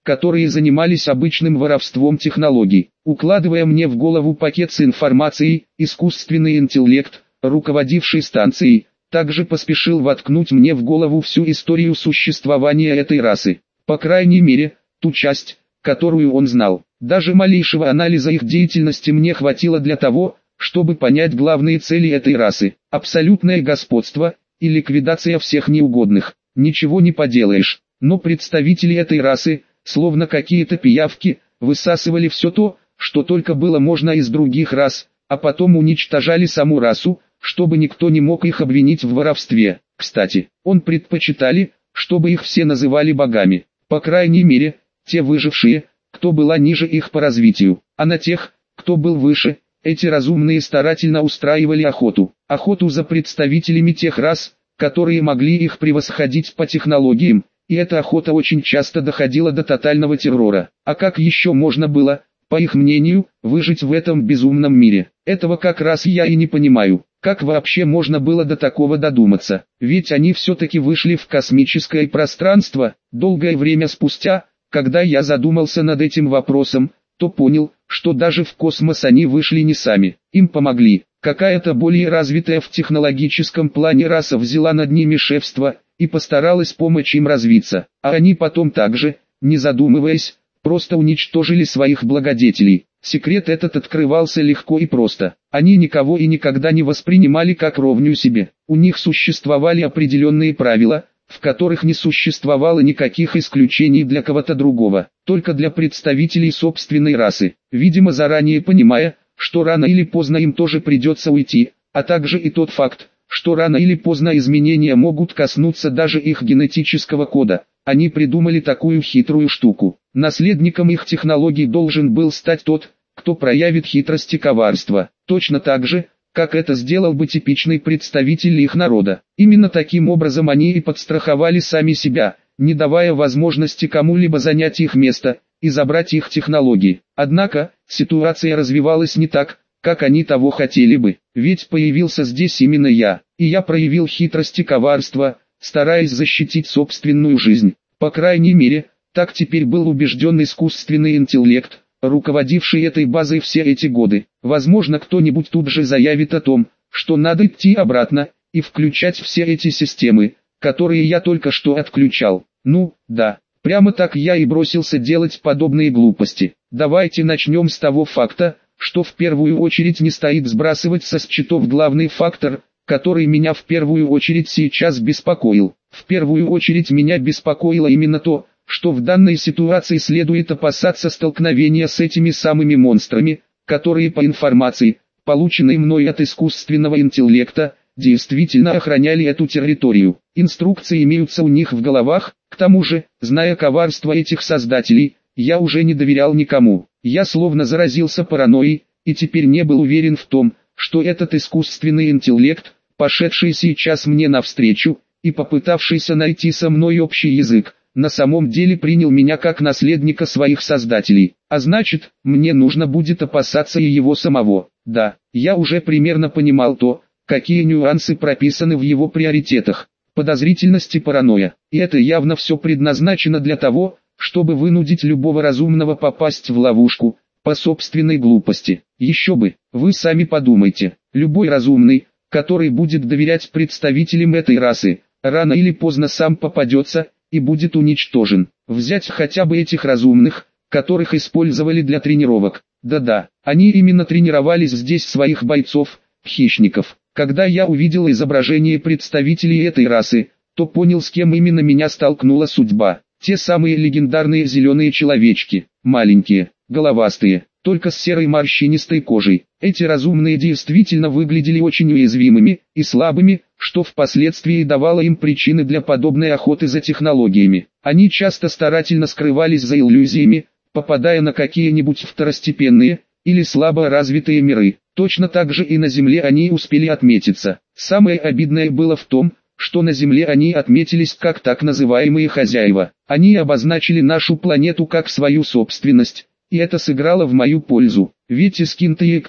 которые занимались обычным воровством технологий. Укладывая мне в голову пакет с информацией, искусственный интеллект, руководивший станцией, также поспешил воткнуть мне в голову всю историю существования этой расы. По крайней мере, ту часть, которую он знал. Даже малейшего анализа их деятельности мне хватило для того, чтобы понять главные цели этой расы. Абсолютное господство и ликвидация всех неугодных. Ничего не поделаешь. Но представители этой расы, словно какие-то пиявки, высасывали все то, что только было можно из других рас, а потом уничтожали саму расу, чтобы никто не мог их обвинить в воровстве. Кстати, он предпочитали, чтобы их все называли богами. По крайней мере, те выжившие, кто была ниже их по развитию. А на тех, кто был выше, эти разумные старательно устраивали охоту. Охоту за представителями тех рас, которые могли их превосходить по технологиям, и эта охота очень часто доходила до тотального террора. А как еще можно было, по их мнению, выжить в этом безумном мире? Этого как раз я и не понимаю. Как вообще можно было до такого додуматься? Ведь они все-таки вышли в космическое пространство. Долгое время спустя, когда я задумался над этим вопросом, то понял, что даже в космос они вышли не сами. Им помогли. Какая-то более развитая в технологическом плане раса взяла над ними шефство и постаралась помочь им развиться. А они потом также, не задумываясь, просто уничтожили своих благодетелей. Секрет этот открывался легко и просто. Они никого и никогда не воспринимали как ровню себе. У них существовали определенные правила, в которых не существовало никаких исключений для кого-то другого, только для представителей собственной расы. Видимо, заранее понимая, что рано или поздно им тоже придется уйти, а также и тот факт, что рано или поздно изменения могут коснуться даже их генетического кода. Они придумали такую хитрую штуку. Наследником их технологий должен был стать тот, кто проявит хитрость и коварство, точно так же, как это сделал бы типичный представитель их народа. Именно таким образом они и подстраховали сами себя, не давая возможности кому-либо занять их место и забрать их технологии. Однако, ситуация развивалась не так, как они того хотели бы, ведь появился здесь именно я, и я проявил хитрость и коварство, стараясь защитить собственную жизнь. По крайней мере, так теперь был убежден искусственный интеллект, руководивший этой базой все эти годы. Возможно, кто-нибудь тут же заявит о том, что надо идти обратно и включать все эти системы, которые я только что отключал. Ну, да, прямо так я и бросился делать подобные глупости. Давайте начнем с того факта, что в первую очередь не стоит сбрасывать со счетов главный фактор, который меня в первую очередь сейчас беспокоил. В первую очередь меня беспокоило именно то, что в данной ситуации следует опасаться столкновения с этими самыми монстрами, которые по информации, полученной мной от искусственного интеллекта, действительно охраняли эту территорию. Инструкции имеются у них в головах, к тому же, зная коварство этих создателей, я уже не доверял никому. Я словно заразился паранойей, и теперь не был уверен в том, что этот искусственный интеллект, пошедший сейчас мне навстречу, и попытавшийся найти со мной общий язык, на самом деле принял меня как наследника своих создателей. А значит, мне нужно будет опасаться и его самого. Да, я уже примерно понимал то, какие нюансы прописаны в его приоритетах. Подозрительность и паранойя. И это явно все предназначено для того, чтобы вынудить любого разумного попасть в ловушку, по собственной глупости. Еще бы, вы сами подумайте, любой разумный, который будет доверять представителям этой расы, рано или поздно сам попадется и будет уничтожен. Взять хотя бы этих разумных, которых использовали для тренировок. Да-да, они именно тренировались здесь своих бойцов, хищников. Когда я увидел изображение представителей этой расы, то понял, с кем именно меня столкнула судьба. Те самые легендарные зеленые человечки, маленькие, головастые, только с серой морщинистой кожей. Эти разумные действительно выглядели очень уязвимыми и слабыми, что впоследствии давало им причины для подобной охоты за технологиями. Они часто старательно скрывались за иллюзиями, попадая на какие-нибудь второстепенные или слабо развитые миры. Точно так же и на Земле они успели отметиться. Самое обидное было в том, что на Земле они отметились как так называемые хозяева. Они обозначили нашу планету как свою собственность, и это сыграло в мою пользу. Ведь Искинтаек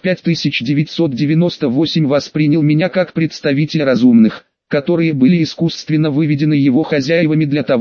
5998 воспринял меня как представителя разумных, которые были искусственно выведены его хозяевами для того,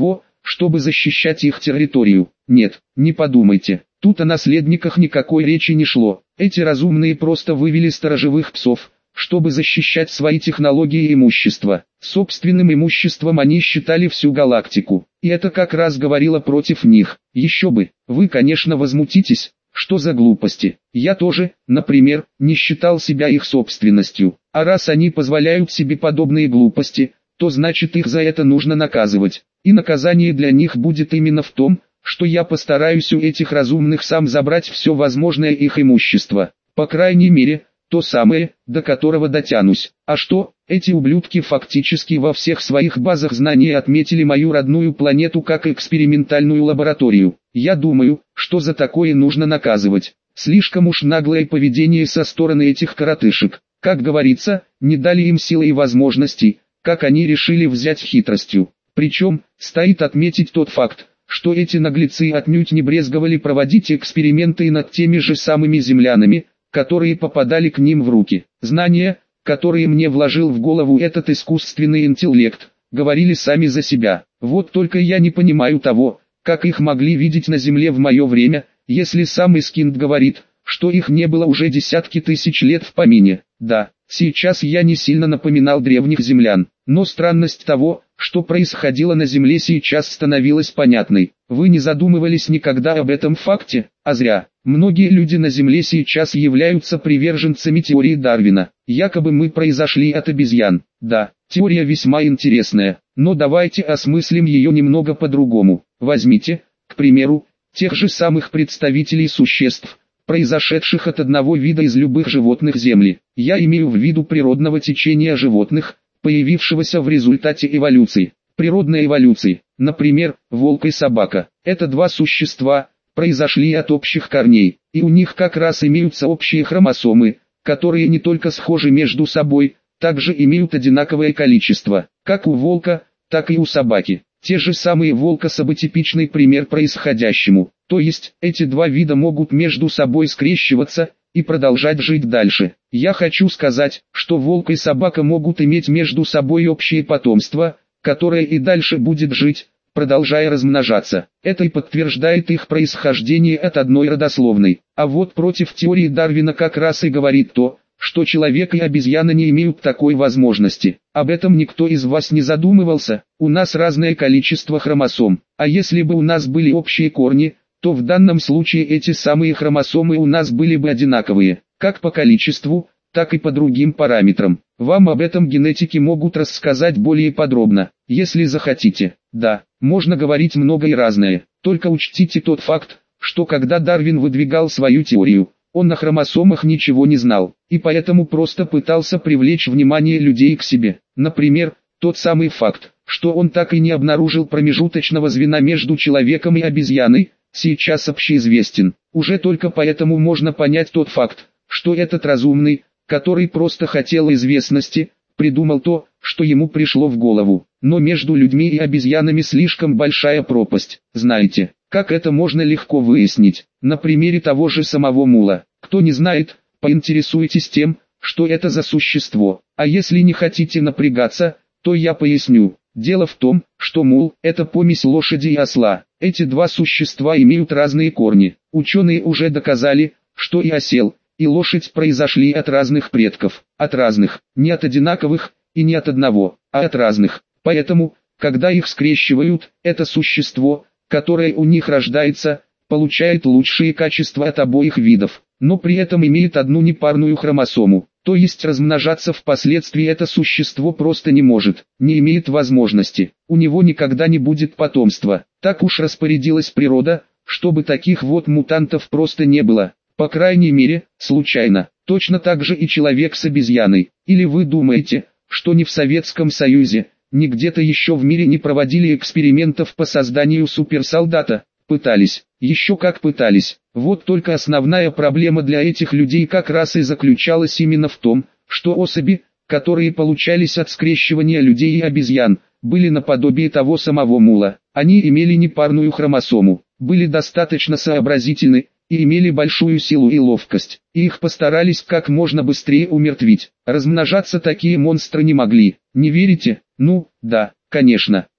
чтобы защищать их территорию. Нет, не подумайте, тут о наследниках никакой речи не шло. Эти разумные просто вывели сторожевых псов, чтобы защищать свои технологии и имущество. Собственным имуществом они считали всю галактику, и это как раз говорило против них. Еще бы, вы, конечно, возмутитесь, что за глупости. Я тоже, например, не считал себя их собственностью, а раз они позволяют себе подобные глупости, то значит их за это нужно наказывать. И наказание для них будет именно в том, что я постараюсь у этих разумных сам забрать все возможное их имущество. По крайней мере, то самое, до которого дотянусь. А что, эти ублюдки фактически во всех своих базах знаний отметили мою родную планету как экспериментальную лабораторию. Я думаю, что за такое нужно наказывать. Слишком уж наглое поведение со стороны этих коротышек. Как говорится, не дали им силы и возможностей, как они решили взять хитростью. Причем, стоит отметить тот факт, что эти наглецы отнюдь не брезговали проводить эксперименты над теми же самыми землянами, которые попадали к ним в руки. Знания, которые мне вложил в голову этот искусственный интеллект, говорили сами за себя. Вот только я не понимаю того, как их могли видеть на Земле в мое время, если сам Искинд говорит, что их не было уже десятки тысяч лет в помине. Да, сейчас я не сильно напоминал древних землян, но странность того, что происходило на Земле сейчас становилась понятной. Вы не задумывались никогда об этом факте, а зря. Многие люди на Земле сейчас являются приверженцами теории Дарвина. Якобы мы произошли от обезьян. Да, теория весьма интересная, но давайте осмыслим ее немного по-другому. Возьмите, к примеру, тех же самых представителей существ, произошедших от одного вида из любых животных Земли. Я имею в виду природного течения животных, появившегося в результате эволюции. Природной эволюции, например, волк и собака. Это два существа, произошли от общих корней, и у них как раз имеются общие хромосомы, которые не только схожи между собой, также имеют одинаковое количество, как у волка, так и у собаки. Те же самые волкособы типичный пример происходящему, то есть эти два вида могут между собой скрещиваться и продолжать жить дальше. Я хочу сказать, что волк и собака могут иметь между собой общее потомство, которое и дальше будет жить, продолжая размножаться. Это и подтверждает их происхождение от одной родословной. А вот против теории Дарвина как раз и говорит то, что человек и обезьяна не имеют такой возможности. Об этом никто из вас не задумывался. У нас разное количество хромосом. А если бы у нас были общие корни, то в данном случае эти самые хромосомы у нас были бы одинаковые, как по количеству, так и по другим параметрам. Вам об этом генетики могут рассказать более подробно, если захотите. Да, можно говорить много и разное, только учтите тот факт, что когда Дарвин выдвигал свою теорию, он о хромосомах ничего не знал, и поэтому просто пытался привлечь внимание людей к себе. Например, тот самый факт, что он так и не обнаружил промежуточного звена между человеком и обезьяной, сейчас общеизвестен. Уже только поэтому можно понять тот факт, что этот разумный, который просто хотел известности, придумал то, что ему пришло в голову. Но между людьми и обезьянами слишком большая пропасть. Знаете, как это можно легко выяснить? На примере того же самого мула. Кто не знает, поинтересуйтесь тем, что это за существо. А если не хотите напрягаться, то я поясню. Дело в том, что мул – это помесь лошади и осла. Эти два существа имеют разные корни. Ученые уже доказали, что и осел, и лошадь произошли от разных предков. От разных, не от одинаковых, и не от одного, а от разных. Поэтому, когда их скрещивают, это существо, которое у них рождается, получает лучшие качества от обоих видов, но при этом имеет одну непарную хромосому. То есть размножаться впоследствии это существо просто не может, не имеет возможности. У него никогда не будет потомства. Так уж распорядилась природа, чтобы таких вот мутантов просто не было. По крайней мере, случайно. Точно так же и человек с обезьяной. Или вы думаете, что ни в Советском Союзе, ни где-то еще в мире не проводили экспериментов по созданию суперсолдата? Пытались, еще как пытались. Вот только основная проблема для этих людей как раз и заключалась именно в том, что особи, которые получались от скрещивания людей и обезьян, были наподобие того самого мула. Они имели непарную хромосому, были достаточно сообразительны, и имели большую силу и ловкость, и их постарались как можно быстрее умертвить. Размножаться такие монстры не могли. Не верите? Ну, да, конечно.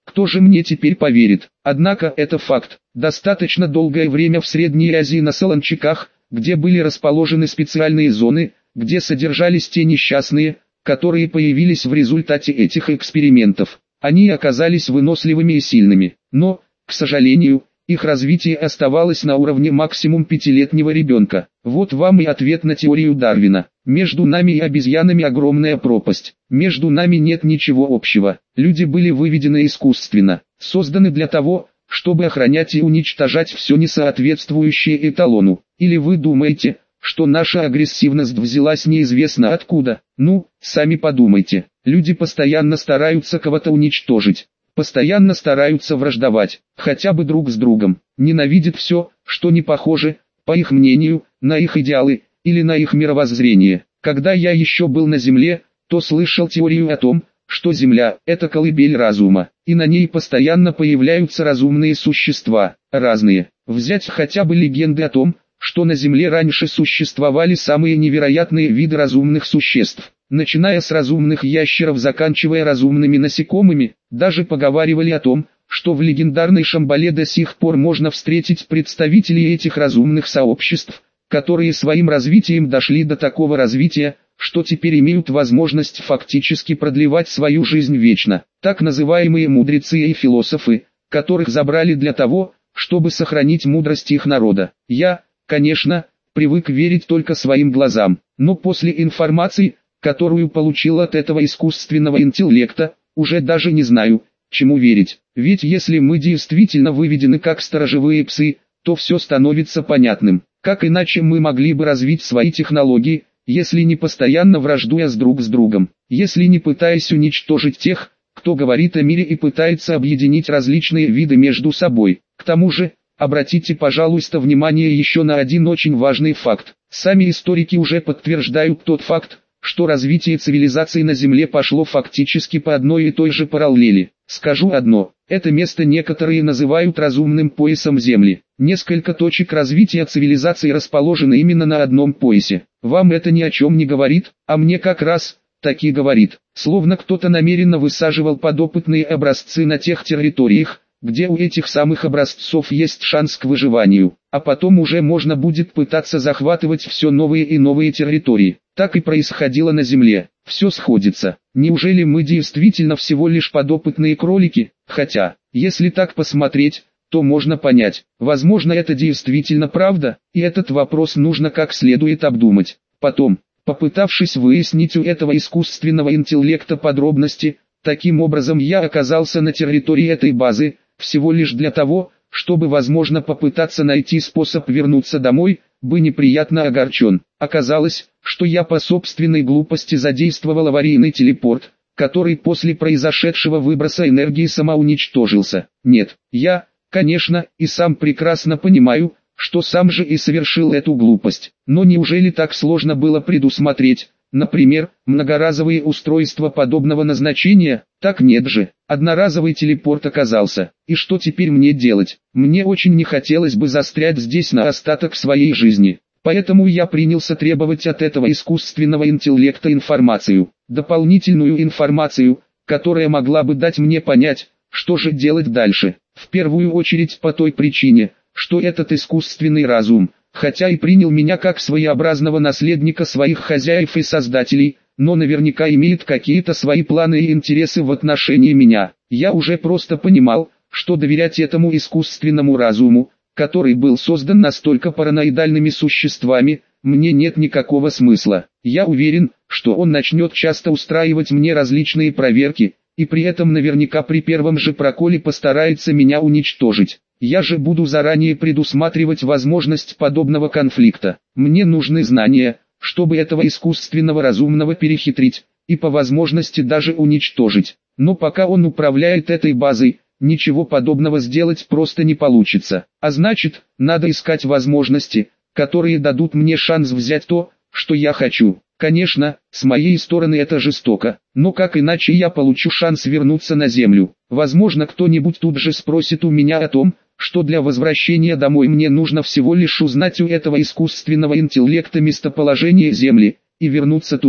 Кто же мне теперь поверит? Однако это факт. Достаточно долгое время в Средней Азии на Солончаках, где были расположены специальные зоны, где содержались те несчастные, которые появились в результате этих экспериментов. Они оказались выносливыми и сильными, но, к сожалению, их развитие оставалось на уровне максимум 5-летнего ребенка. Вот вам и ответ на теорию Дарвина. Между нами и обезьянами огромная пропасть. Между нами нет ничего общего. Люди были выведены искусственно, созданы для того, чтобы охранять и уничтожать все несоответствующее эталону. Или вы думаете, что наша агрессивность взялась неизвестно откуда? Ну, сами подумайте. Люди постоянно стараются кого-то уничтожить. Постоянно стараются враждовать, хотя бы друг с другом, ненавидят все, что не похоже, по их мнению, на их идеалы, или на их мировоззрение. Когда я еще был на Земле, то слышал теорию о том, что Земля – это колыбель разума, и на ней постоянно появляются разумные существа, разные. Взять хотя бы легенды о том, что на Земле раньше существовали самые невероятные виды разумных существ. Начиная с разумных ящеров, заканчивая разумными насекомыми, даже поговаривали о том, что в легендарной Шамбале до сих пор можно встретить представителей этих разумных сообществ, которые своим развитием дошли до такого развития, что теперь имеют возможность фактически продлевать свою жизнь вечно. Так называемые мудрецы и философы, которых забрали для того, чтобы сохранить мудрость их народа. Я, конечно, привык верить только своим глазам, но после информации, которую получил от этого искусственного интеллекта, уже даже не знаю, чему верить. Ведь если мы действительно выведены как сторожевые псы, то все становится понятным. Как иначе мы могли бы развить свои технологии, если не постоянно враждуя друг с другом, если не пытаясь уничтожить тех, кто говорит о мире и пытается объединить различные виды между собой. К тому же, обратите, пожалуйста, внимание еще на один очень важный факт. Сами историки уже подтверждают тот факт, что развитие цивилизации на Земле пошло фактически по одной и той же параллели. Скажу одно, это место некоторые называют разумным поясом Земли. Несколько точек развития цивилизации расположены именно на одном поясе. Вам это ни о чем не говорит, а мне как раз таки говорит. Словно кто-то намеренно высаживал подопытные образцы на тех территориях, где у этих самых образцов есть шанс к выживанию, а потом уже можно будет пытаться захватывать все новые и новые территории. Так и происходило на Земле. Все сходится. Неужели мы действительно всего лишь подопытные кролики? Хотя, если так посмотреть, то можно понять, возможно, это действительно правда, и этот вопрос нужно как следует обдумать. Потом, попытавшись выяснить у этого искусственного интеллекта подробности, таким образом я оказался на территории этой базы, всего лишь для того, чтобы возможно попытаться найти способ вернуться домой, бы неприятно огорчен. Оказалось, что я по собственной глупости задействовал аварийный телепорт, который после произошедшего выброса энергии самоуничтожился. Нет, я, конечно, и сам прекрасно понимаю, что сам же и совершил эту глупость. Но неужели так сложно было предусмотреть, например, многоразовые устройства подобного назначения? Так нет же, одноразовый телепорт оказался. И что теперь мне делать? Мне очень не хотелось бы застрять здесь на остаток своей жизни. Поэтому я принялся требовать от этого искусственного интеллекта информацию, дополнительную информацию, которая могла бы дать мне понять, что же делать дальше. В первую очередь по той причине, что этот искусственный разум, хотя и принял меня как своеобразного наследника своих хозяев и создателей, но наверняка имеет какие-то свои планы и интересы в отношении меня. Я уже просто понимал, что доверять этому искусственному разуму, который был создан настолько параноидальными существами, мне нет никакого смысла. Я уверен, что он начнет часто устраивать мне различные проверки, и при этом наверняка при первом же проколе постарается меня уничтожить. Я же буду заранее предусматривать возможность подобного конфликта. Мне нужны знания, чтобы этого искусственного разумного перехитрить, и по возможности даже уничтожить. Но пока он управляет этой базой, ничего подобного сделать просто не получится. А значит, надо искать возможности, которые дадут мне шанс взять то, что я хочу. Конечно, с моей стороны это жестоко, но как иначе я получу шанс вернуться на Землю? Возможно, кто-нибудь тут же спросит у меня о том, что для возвращения домой мне нужно всего лишь узнать у этого искусственного интеллекта местоположение Земли, и вернуться туда,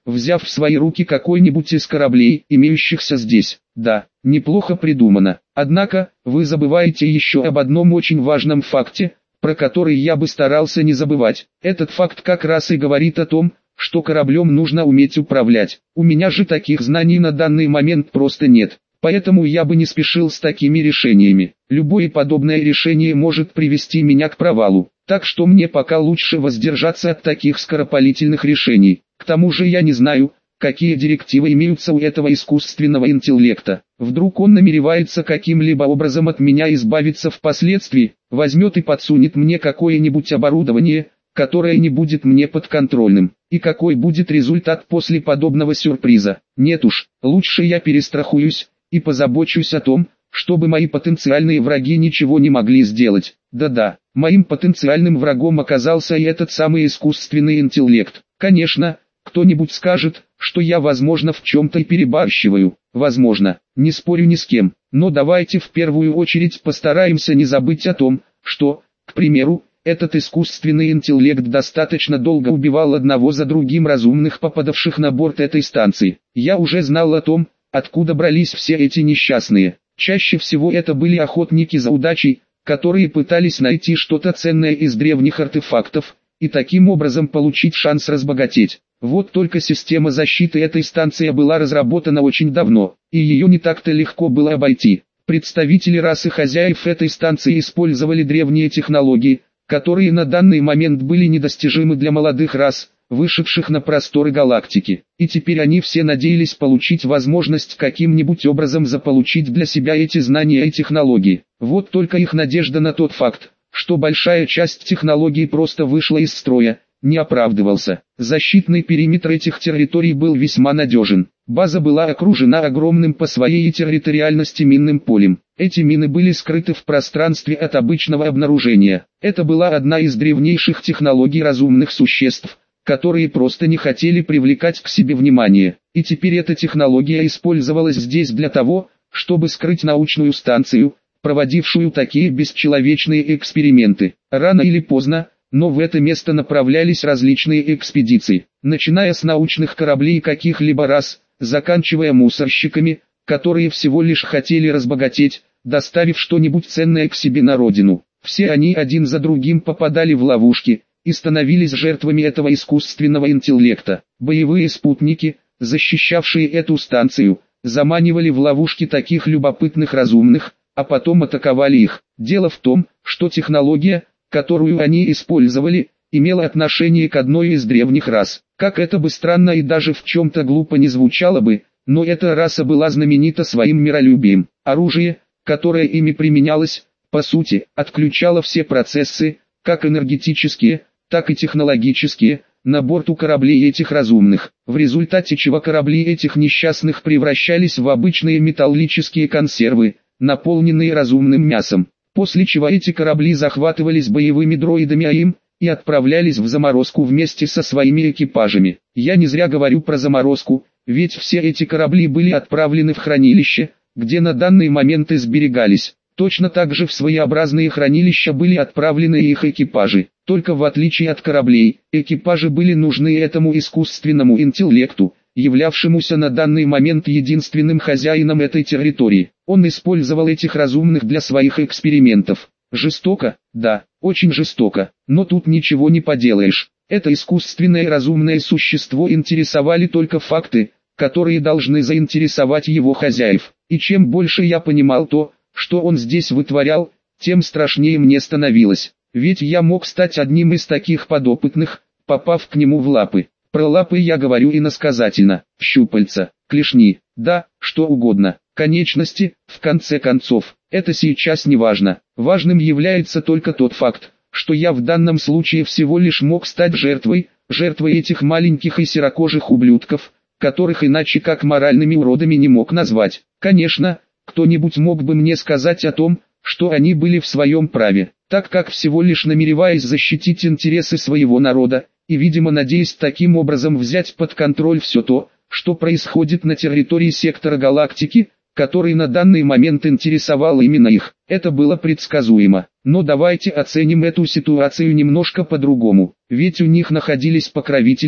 взяв в свои руки какой-нибудь из кораблей, имеющихся здесь. Да, неплохо придумано. Однако, вы забываете еще об одном очень важном факте, про который я бы старался не забывать. Этот факт как раз и говорит о том, что кораблем нужно уметь управлять. У меня же таких знаний на данный момент просто нет. Поэтому я бы не спешил с такими решениями. Любое подобное решение может привести меня к провалу. Так что мне пока лучше воздержаться от таких скоропалительных решений. К тому же я не знаю, какие директивы имеются у этого искусственного интеллекта. Вдруг он намеревается каким-либо образом от меня избавиться впоследствии, возьмет и подсунет мне какое-нибудь оборудование, которое не будет мне подконтрольным. И какой будет результат после подобного сюрприза? Нет уж, лучше я перестрахуюсь и позабочусь о том, чтобы мои потенциальные враги ничего не могли сделать. Да-да, моим потенциальным врагом оказался и этот самый искусственный интеллект. Конечно, кто-нибудь скажет, что я, возможно, в чем-то и перебарщиваю. Возможно, не спорю ни с кем. Но давайте в первую очередь постараемся не забыть о том, что, к примеру, этот искусственный интеллект достаточно долго убивал одного за другим разумных, попадавших на борт этой станции. Я уже знал о том, откуда брались все эти несчастные. Чаще всего это были охотники за удачей, которые пытались найти что-то ценное из древних артефактов, и таким образом получить шанс разбогатеть. Вот только система защиты этой станции была разработана очень давно, и ее не так-то легко было обойти. Представители расы хозяев этой станции использовали древние технологии, которые на данный момент были недостижимы для молодых рас, вышедших на просторы галактики. И теперь они все надеялись получить возможность каким-нибудь образом заполучить для себя эти знания и технологии. Вот только их надежда на тот факт, что большая часть технологий просто вышла из строя, не оправдывался. Защитный периметр этих территорий был весьма надежен. База была окружена огромным по своей территориальности минным полем. Эти мины были скрыты в пространстве от обычного обнаружения. Это была одна из древнейших технологий разумных существ, которые просто не хотели привлекать к себе внимание. И теперь эта технология использовалась здесь для того, чтобы скрыть научную станцию, проводившую такие бесчеловечные эксперименты. Рано или поздно, но в это место направлялись различные экспедиции, начиная с научных кораблей каких-либо рас, заканчивая мусорщиками, которые всего лишь хотели разбогатеть, доставив что-нибудь ценное к себе на родину. Все они один за другим попадали в ловушки и становились жертвами этого искусственного интеллекта. Боевые спутники, защищавшие эту станцию, заманивали в ловушки таких любопытных разумных, а потом атаковали их. Дело в том, что технология, которую они использовали, имела отношение к одной из древних рас. Как это бы странно и даже в чем-то глупо не звучало бы, но эта раса была знаменита своим миролюбием. Оружие, которое ими применялось, по сути, отключало все процессы, как энергетические, так и технологические, на борту кораблей этих разумных, в результате чего корабли этих несчастных превращались в обычные металлические консервы, наполненные разумным мясом. После чего эти корабли захватывались боевыми дроидами АИМ и отправлялись в заморозку вместе со своими экипажами. Я не зря говорю про заморозку, ведь все эти корабли были отправлены в хранилище, где на данный момент и сберегались. Точно так же в своеобразные хранилища были отправлены их экипажи. Только в отличие от кораблей, экипажи были нужны этому искусственному интеллекту, являвшемуся на данный момент единственным хозяином этой территории. Он использовал этих разумных для своих экспериментов. Жестоко? Да, очень жестоко, но тут ничего не поделаешь. Это искусственное разумное существо интересовали только факты, которые должны заинтересовать его хозяев. И чем больше я понимал то, что он здесь вытворял, тем страшнее мне становилось. Ведь я мог стать одним из таких подопытных, попав к нему в лапы. Про лапы я говорю иносказательно, щупальца, клешни, да, что угодно, конечности, в конце концов, это сейчас не важно. Важным является только тот факт, что я в данном случае всего лишь мог стать жертвой этих маленьких и серокожих ублюдков, которых иначе как моральными уродами не мог назвать. Конечно, кто-нибудь мог бы мне сказать о том, что они были в своем праве, так как всего лишь намереваясь защитить интересы своего народа, и видимо надеясь таким образом взять под контроль все то, что происходит на территории сектора галактики, который на данный момент интересовал именно их. Это было предсказуемо. Но давайте оценим эту ситуацию немножко по-другому, ведь у них находились покровители,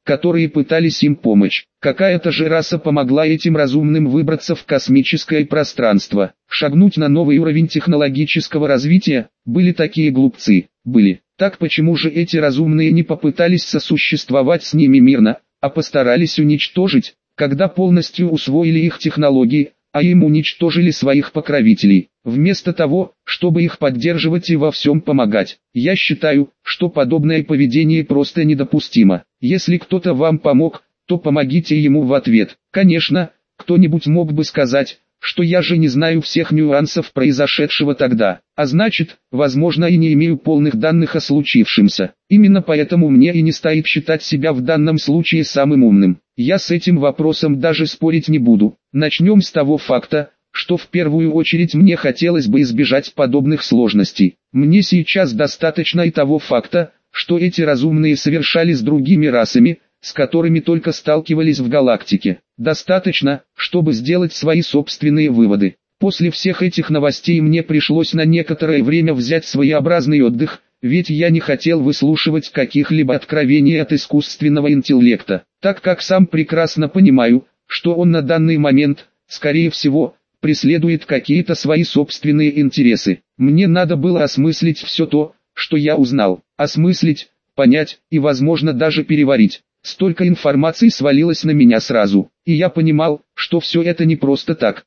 которые пытались им помочь. Какая-то же раса помогла этим разумным выбраться в космическое пространство, шагнуть на новый уровень технологического развития. Были такие глупцы, были. Так почему же эти разумные не попытались сосуществовать с ними мирно, а постарались уничтожить, когда полностью усвоили их технологии, а им уничтожили своих покровителей, вместо того, чтобы их поддерживать и во всем помогать? Я считаю, что подобное поведение просто недопустимо. Если кто-то вам помог, то помогите ему в ответ. Конечно, кто-нибудь мог бы сказать, что я же не знаю всех нюансов произошедшего тогда, а значит, возможно, и не имею полных данных о случившемся. Именно поэтому мне и не стоит считать себя в данном случае самым умным. Я с этим вопросом даже спорить не буду. Начнем с того факта, что в первую очередь мне хотелось бы избежать подобных сложностей. Мне сейчас достаточно и того факта, что эти разумные совершали с другими расами, с которыми только сталкивались в галактике. Достаточно, чтобы сделать свои собственные выводы. После всех этих новостей мне пришлось на некоторое время взять своеобразный отдых, ведь я не хотел выслушивать каких-либо откровений от искусственного интеллекта, так как сам прекрасно понимаю, что он на данный момент, скорее всего, преследует какие-то свои собственные интересы. Мне надо было осмыслить все то, что я узнал, осмыслить, понять и, возможно, даже переварить. Столько информации свалилось на меня сразу, и я понимал, что все это не просто так,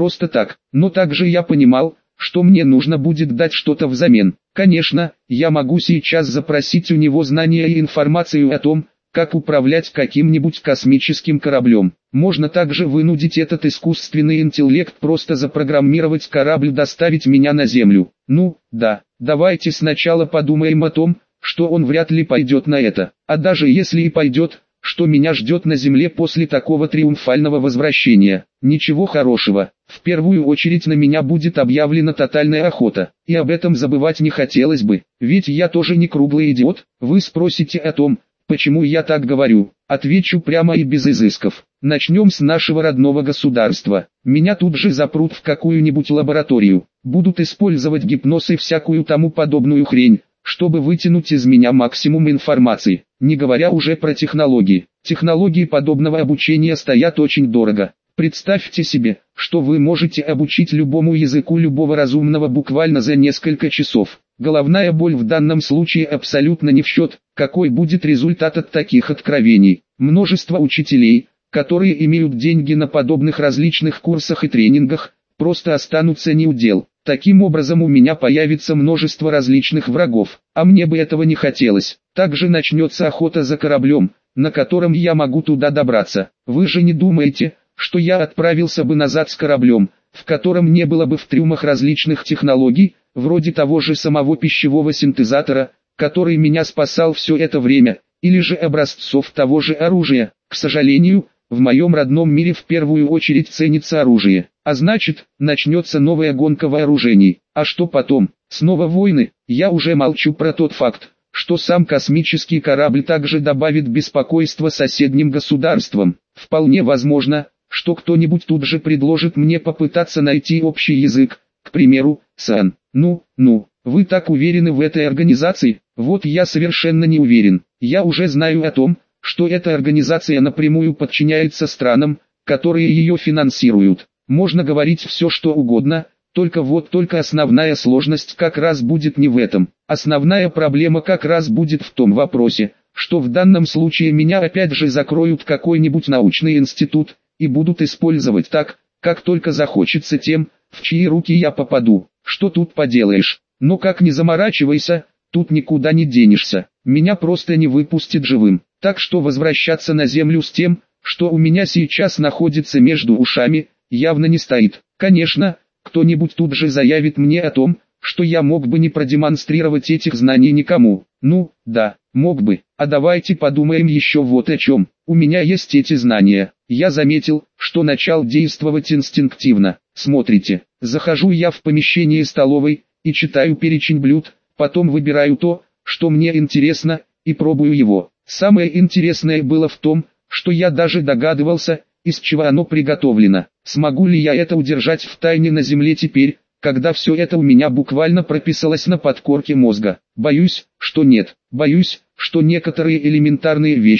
но также я понимал, что мне нужно будет дать что-то взамен. Конечно, я могу сейчас запросить у него знания и информацию о том, как управлять каким-нибудь космическим кораблем. Можно также вынудить этот искусственный интеллект просто запрограммировать корабль доставить меня на Землю. Ну, да, давайте сначала подумаем о том, что он вряд ли пойдет на это. А даже если и пойдет, что меня ждет на Земле после такого триумфального возвращения? Ничего хорошего. В первую очередь на меня будет объявлена тотальная охота. И об этом забывать не хотелось бы, ведь я тоже не круглый идиот. Вы спросите о том, почему я так говорю. Отвечу прямо и без изысков. Начнем с нашего родного государства. Меня тут же запрут в какую-нибудь лабораторию. Будут использовать гипноз и всякую тому подобную хрень, чтобы вытянуть из меня максимум информации, не говоря уже про технологии. Технологии подобного обучения стоят очень дорого. Представьте себе, что вы можете обучить любому языку любого разумного буквально за несколько часов. Головная боль в данном случае абсолютно не в счет. Какой будет результат от таких откровений? Множество учителей, которые имеют деньги на подобных различных курсах и тренингах, просто останутся не у дел. Таким образом у меня появится множество различных врагов, а мне бы этого не хотелось. Также начнется охота за кораблем, на котором я могу туда добраться. Вы же не думаете, что я отправился бы назад с кораблем, в котором не было бы в трюмах различных технологий, вроде того же самого пищевого синтезатора, который меня спасал все это время, или же образцов того же оружия? К сожалению, в моем родном мире в первую очередь ценится оружие, а значит, начнется новая гонка вооружений. А что потом? Снова войны? Я уже молчу про тот факт, что сам космический корабль также добавит беспокойства соседним государствам. Вполне возможно, что кто-нибудь тут же предложит мне попытаться найти общий язык, к примеру, САН. Ну, вы так уверены в этой организации? Вот я совершенно не уверен. Я уже знаю о том, что эта организация напрямую подчиняется странам, которые ее финансируют. Можно говорить все что угодно, только основная сложность как раз будет не в этом. Основная проблема как раз будет в том вопросе, что в данном случае меня опять же закроют какой-нибудь научный институт, и будут использовать так, как только захочется тем, в чьи руки я попаду. Что тут поделаешь? Но как не заморачивайся, тут никуда не денешься. Меня просто не выпустят живым. Так что возвращаться на Землю с тем, что у меня сейчас находится между ушами, явно не стоит. Конечно, кто-нибудь тут же заявит мне о том, что я мог бы не продемонстрировать этих знаний никому. Ну, да, мог бы. А давайте подумаем еще вот о чем. У меня есть эти знания. Я заметил, что начал действовать инстинктивно. Смотрите, захожу я в помещение столовой и читаю перечень блюд, потом выбираю то, что мне интересно, и пробую его. Самое интересное было в том, что я даже догадывался, из чего оно приготовлено. Смогу ли я это удержать в тайне на Земле теперь, когда все это у меня буквально прописалось на подкорке мозга? Боюсь, что нет. Боюсь, что некоторые элементарные вещи,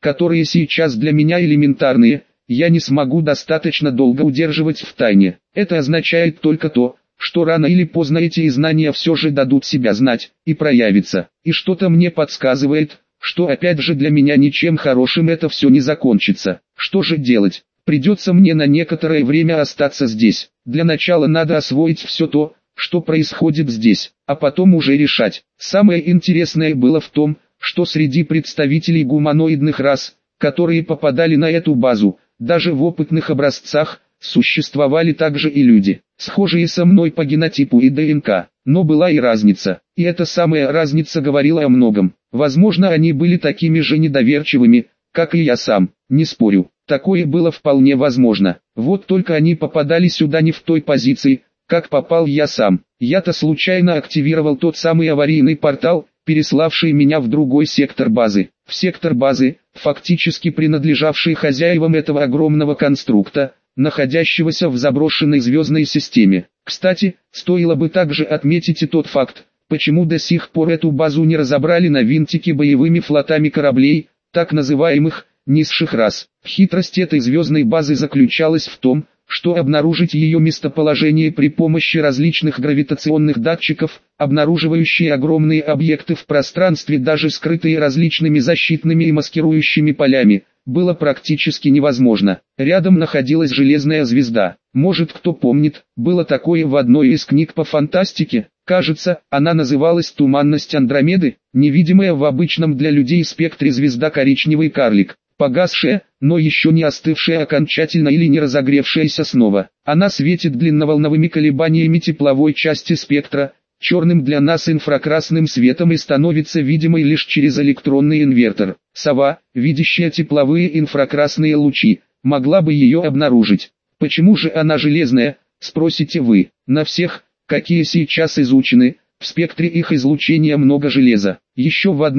которые сейчас для меня элементарные, я не смогу достаточно долго удерживать в тайне. Это означает только то, что рано или поздно эти знания все же дадут себя знать и проявятся. И что-то мне подсказывает, что опять же для меня ничем хорошим это все не закончится. Что же делать? Придется мне на некоторое время остаться здесь. Для начала надо освоить все то, что происходит здесь, а потом уже решать. Самое интересное было в том, что среди представителей гуманоидных рас, которые попадали на эту базу, даже в опытных образцах, существовали также и люди, схожие со мной по генотипу и ДНК. Но была и разница, и эта самая разница говорила о многом. Возможно, они были такими же недоверчивыми, как и я сам, не спорю. Такое было вполне возможно. Вот только они попадали сюда не в той позиции, как попал я сам. Я-то случайно активировал тот самый аварийный портал, переславший меня в другой сектор базы. В сектор базы, фактически принадлежавший хозяевам этого огромного конструкта, находящегося в заброшенной звездной системе. Кстати, стоило бы также отметить и тот факт, почему до сих пор эту базу не разобрали на винтики боевыми флотами кораблей, так называемых низших рас. Хитрость этой звездной базы заключалась в том, что обнаружить ее местоположение при помощи различных гравитационных датчиков, обнаруживающие огромные объекты в пространстве, даже скрытые различными защитными и маскирующими полями, было практически невозможно. Рядом находилась железная звезда. Может, кто помнит, было такое в одной из книг по фантастике. Кажется, она называлась «Туманность Андромеды», невидимая в обычном для людей спектре звезда коричневый карлик. Погасшая, но еще не остывшая окончательно или не разогревшаяся снова. Она светит длинноволновыми колебаниями тепловой части спектра, черным для нас инфракрасным светом, и становится видимой лишь через электронный инвертор. Сова, видящая тепловые инфракрасные лучи, могла бы ее обнаружить. Почему же она железная, спросите вы? На всех, какие сейчас изучены, в спектре их излучения много железа. Еще в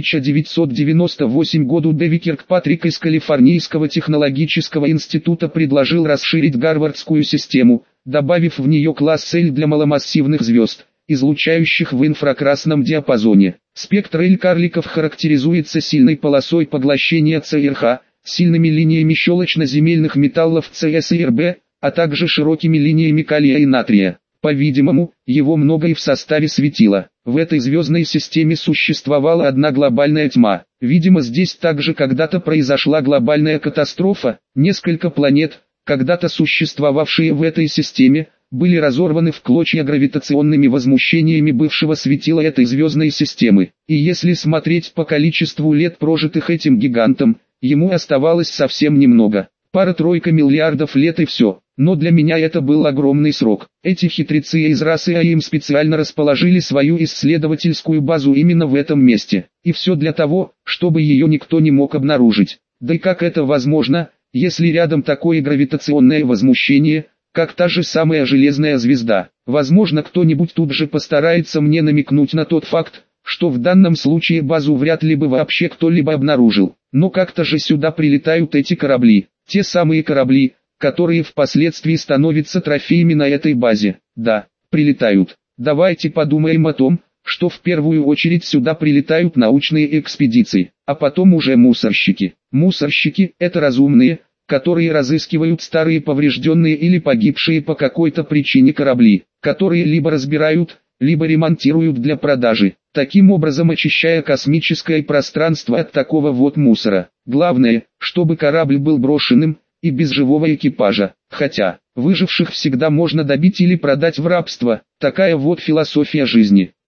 1998 году Дэви Киркпатрик из Калифорнийского технологического института предложил расширить Гарвардскую систему, добавив в нее класс L для маломассивных звезд, излучающих в инфракрасном диапазоне. Спектр L-карликов характеризуется сильной полосой поглощения ЦРХ, сильными линиями щелочно-земельных металлов ЦС и РБ, а также широкими линиями калия и натрия. По-видимому, его много и в составе светила. В этой звездной системе существовала одна глобальная тьма. Видимо, здесь также когда-то произошла глобальная катастрофа. Несколько планет, когда-то существовавшие в этой системе, были разорваны в клочья гравитационными возмущениями бывшего светила этой звездной системы. И если смотреть по количеству лет, прожитых этим гигантом, ему оставалось совсем немного. Пара-тройка миллиардов лет и все. Но для меня это был огромный срок. Эти хитрецы из расы АИМ специально расположили свою исследовательскую базу именно в этом месте. И все для того, чтобы ее никто не мог обнаружить. Да и как это возможно, если рядом такое гравитационное возмущение, как та же самая железная звезда? Возможно, кто-нибудь тут же постарается мне намекнуть на тот факт, что в данном случае базу вряд ли бы вообще кто-либо обнаружил. Но как-то же сюда прилетают эти корабли. Те самые корабли, которые впоследствии становятся трофеями на этой базе. Да, прилетают. Давайте подумаем о том, что в первую очередь сюда прилетают научные экспедиции, а потом уже мусорщики. Мусорщики – это разумные, которые разыскивают старые поврежденные или погибшие по какой-то причине корабли, которые либо разбирают, либо ремонтируют для продажи, таким образом очищая космическое пространство от такого вот мусора. Главное, чтобы корабль был брошенным и без живого экипажа, хотя выживших всегда можно добить или продать в рабство, такая вот философия жизни.